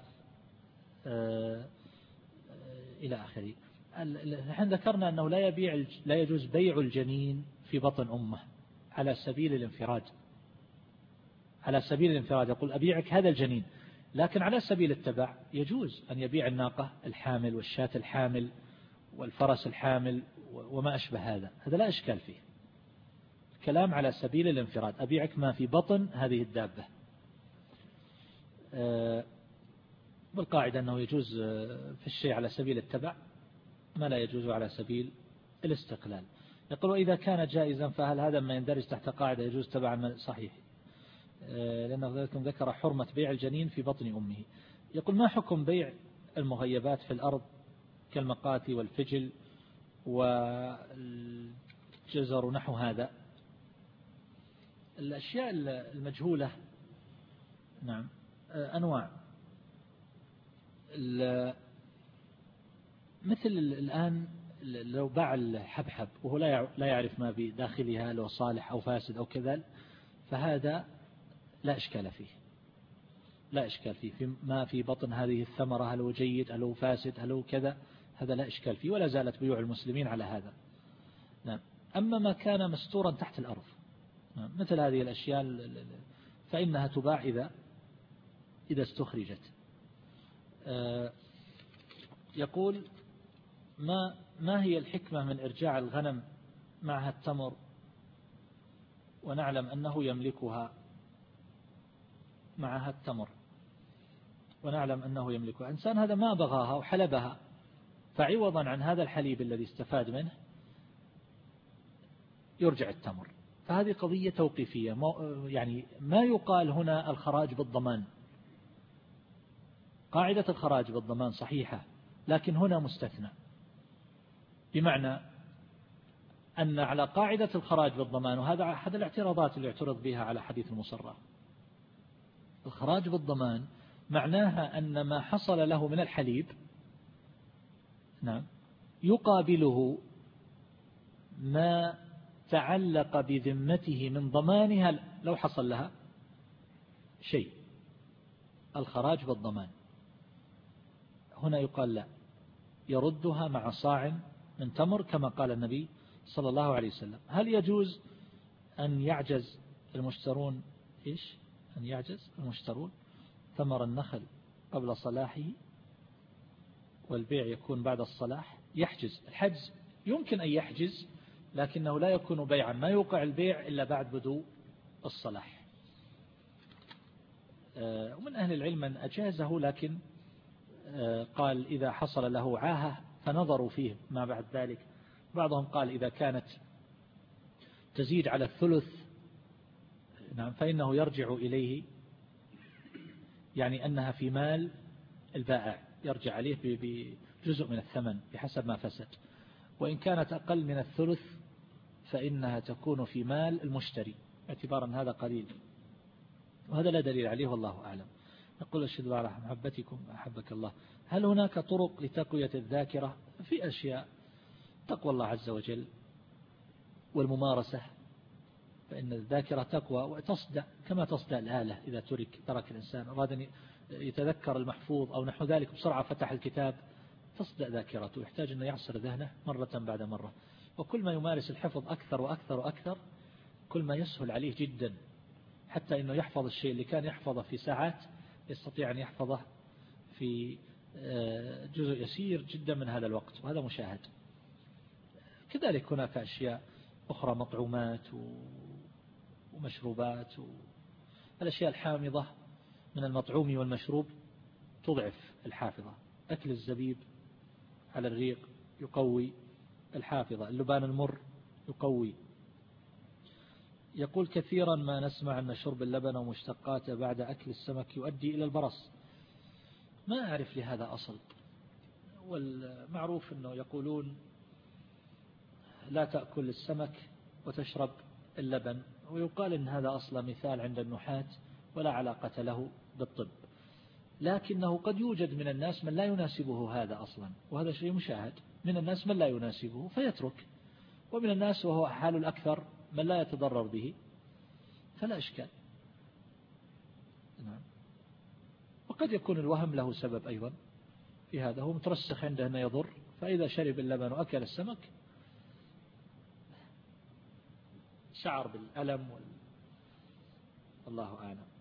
إلى آخره؟ نحن ذكرنا أنه لا يبيع لا يجوز بيع الجنين في بطن أمه على سبيل الانفراد، على سبيل الانفراد يقول أبيعك هذا الجنين، لكن على سبيل التبع يجوز أن يبيع الناقة الحامل والشاة الحامل والفرس الحامل وما أشبه هذا، هذا لا إشكال فيه. كلام على سبيل الانفراد، أبيعك ما في بطن هذه الدابة. بالقاعدة أنه يجوز في الشيء على سبيل التبع ما لا يجوز على سبيل الاستقلال. يقول: وإذا كان جائزا فهل هذا ما يندرج تحت قاعدة يجوز تبعا؟ صحيح، لأنه ذكر حرمة بيع الجنين في بطن أمه. يقول: ما حكم بيع المغيبات في الأرض كالمقاتي والفجل والجزر ونحو هذا؟ الأشياء المجهولة نعم أنواع، مثل الآن لو باع الحبحب وهو لا يعرف ما بداخلها لو صالح أو فاسد أو كذا، فهذا لا إشكال فيه، لا إشكال فيه في ما في بطن هذه الثمرة، هل هو جيد هل هو فاسد هل هو كذا، هذا لا إشكال فيه، ولا زالت بيوع المسلمين على هذا. نعم. أما ما كان مستورا تحت الأرض مثل هذه الأشياء فإنها تباع إذا إذا استخرجت. يقول: ما ما هي الحكمة من إرجاع الغنم معها التمر ونعلم أنه يملكها، معها التمر ونعلم أنه يملكها، إنسان هذا ما بغاها وحلبها، فعوضا عن هذا الحليب الذي استفاد منه يرجع التمر، فهذه قضية توقيفية، يعني ما يقال هنا الخراج بالضمان. قاعدة الخراج بالضمان صحيحة، لكن هنا مستثنى، بمعنى أن على قاعدة الخراج بالضمان، وهذا أحد الاعتراضات اللي اعترض بها على حديث المصرى، الخراج بالضمان معناها أن ما حصل له من الحليب نعم يقابله ما تعلق بذمته من ضمانها لو حصل لها شيء، الخراج بالضمان. هنا يقال لا، يردها مع صاع من تمر كما قال النبي صلى الله عليه وسلم. هل يجوز أن يعجز المشترون إيش أن يعجز المشترون ثمر النخل قبل صلاحه والبيع يكون بعد الصلاح؟ يحجز، الحجز يمكن أن يحجز، لكنه لا يكون بيعا، ما يوقع البيع إلا بعد بدو الصلاح. ومن أهل العلم من أجازه، لكن قال إذا حصل له عاهة فنظروا فيه ما بعد ذلك. بعضهم قال إذا كانت تزيد على الثلث نعم فإنه يرجع إليه، يعني أنها في مال البائع يرجع عليه بجزء من الثمن بحسب ما فسد، وإن كانت أقل من الثلث فإنها تكون في مال المشتري اعتبارا هذا قليل، وهذا لا دليل عليه والله أعلم. نقول: أشهد على محبتكم أحبك الله. هل هناك طرق لتقوية الذاكرة؟ في أشياء، تقوى الله عز وجل والممارسة، فإن الذاكرة تقوى وتصدع كما تصدع الآلة إذا ترك ترك الإنسان أراد أن يتذكر المحفوظ أو نحو ذلك بسرعة فتح الكتاب تصدع ذاكرته، يحتاج أن يعصر ذهنه مرة بعد مرة، وكل ما يمارس الحفظ أكثر وأكثر وأكثر كل ما يسهل عليه جدا، حتى أنه يحفظ الشيء اللي كان يحفظه في ساعات يستطيع أن يحفظه في جزء يسير جدا من هذا الوقت، وهذا مشاهد. كذلك هناك أشياء أخرى، مطعومات ومشروبات، والأشياء الحامضة من المطعوم والمشروب تضعف الحافظة. أكل الزبيب على الريق يقوي الحافظة، اللبان المر يقوي. يقول: كثيرا ما نسمع أن شرب اللبن ومشتقاته بعد أكل السمك يؤدي إلى البرص، ما أعرف لهذا أصل، والمعروف أنه يقولون لا تأكل السمك وتشرب اللبن. ويقال إن هذا أصلا مثال عند النحاة ولا علاقة له بالطب، لكنه قد يوجد من الناس من لا يناسبه هذا أصلا، وهذا شيء مشاهد. من الناس من لا يناسبه فيترك، ومن الناس وهو حال الأكثر من لا يتضرر به فلا إشكال. نعم. وقد يكون الوهم له سبب أيضا في هذا، هو مترسخ عنده أنه يضر، فإذا شرب اللبن وأكل السمك شعر بالألم وال... الله أعلم.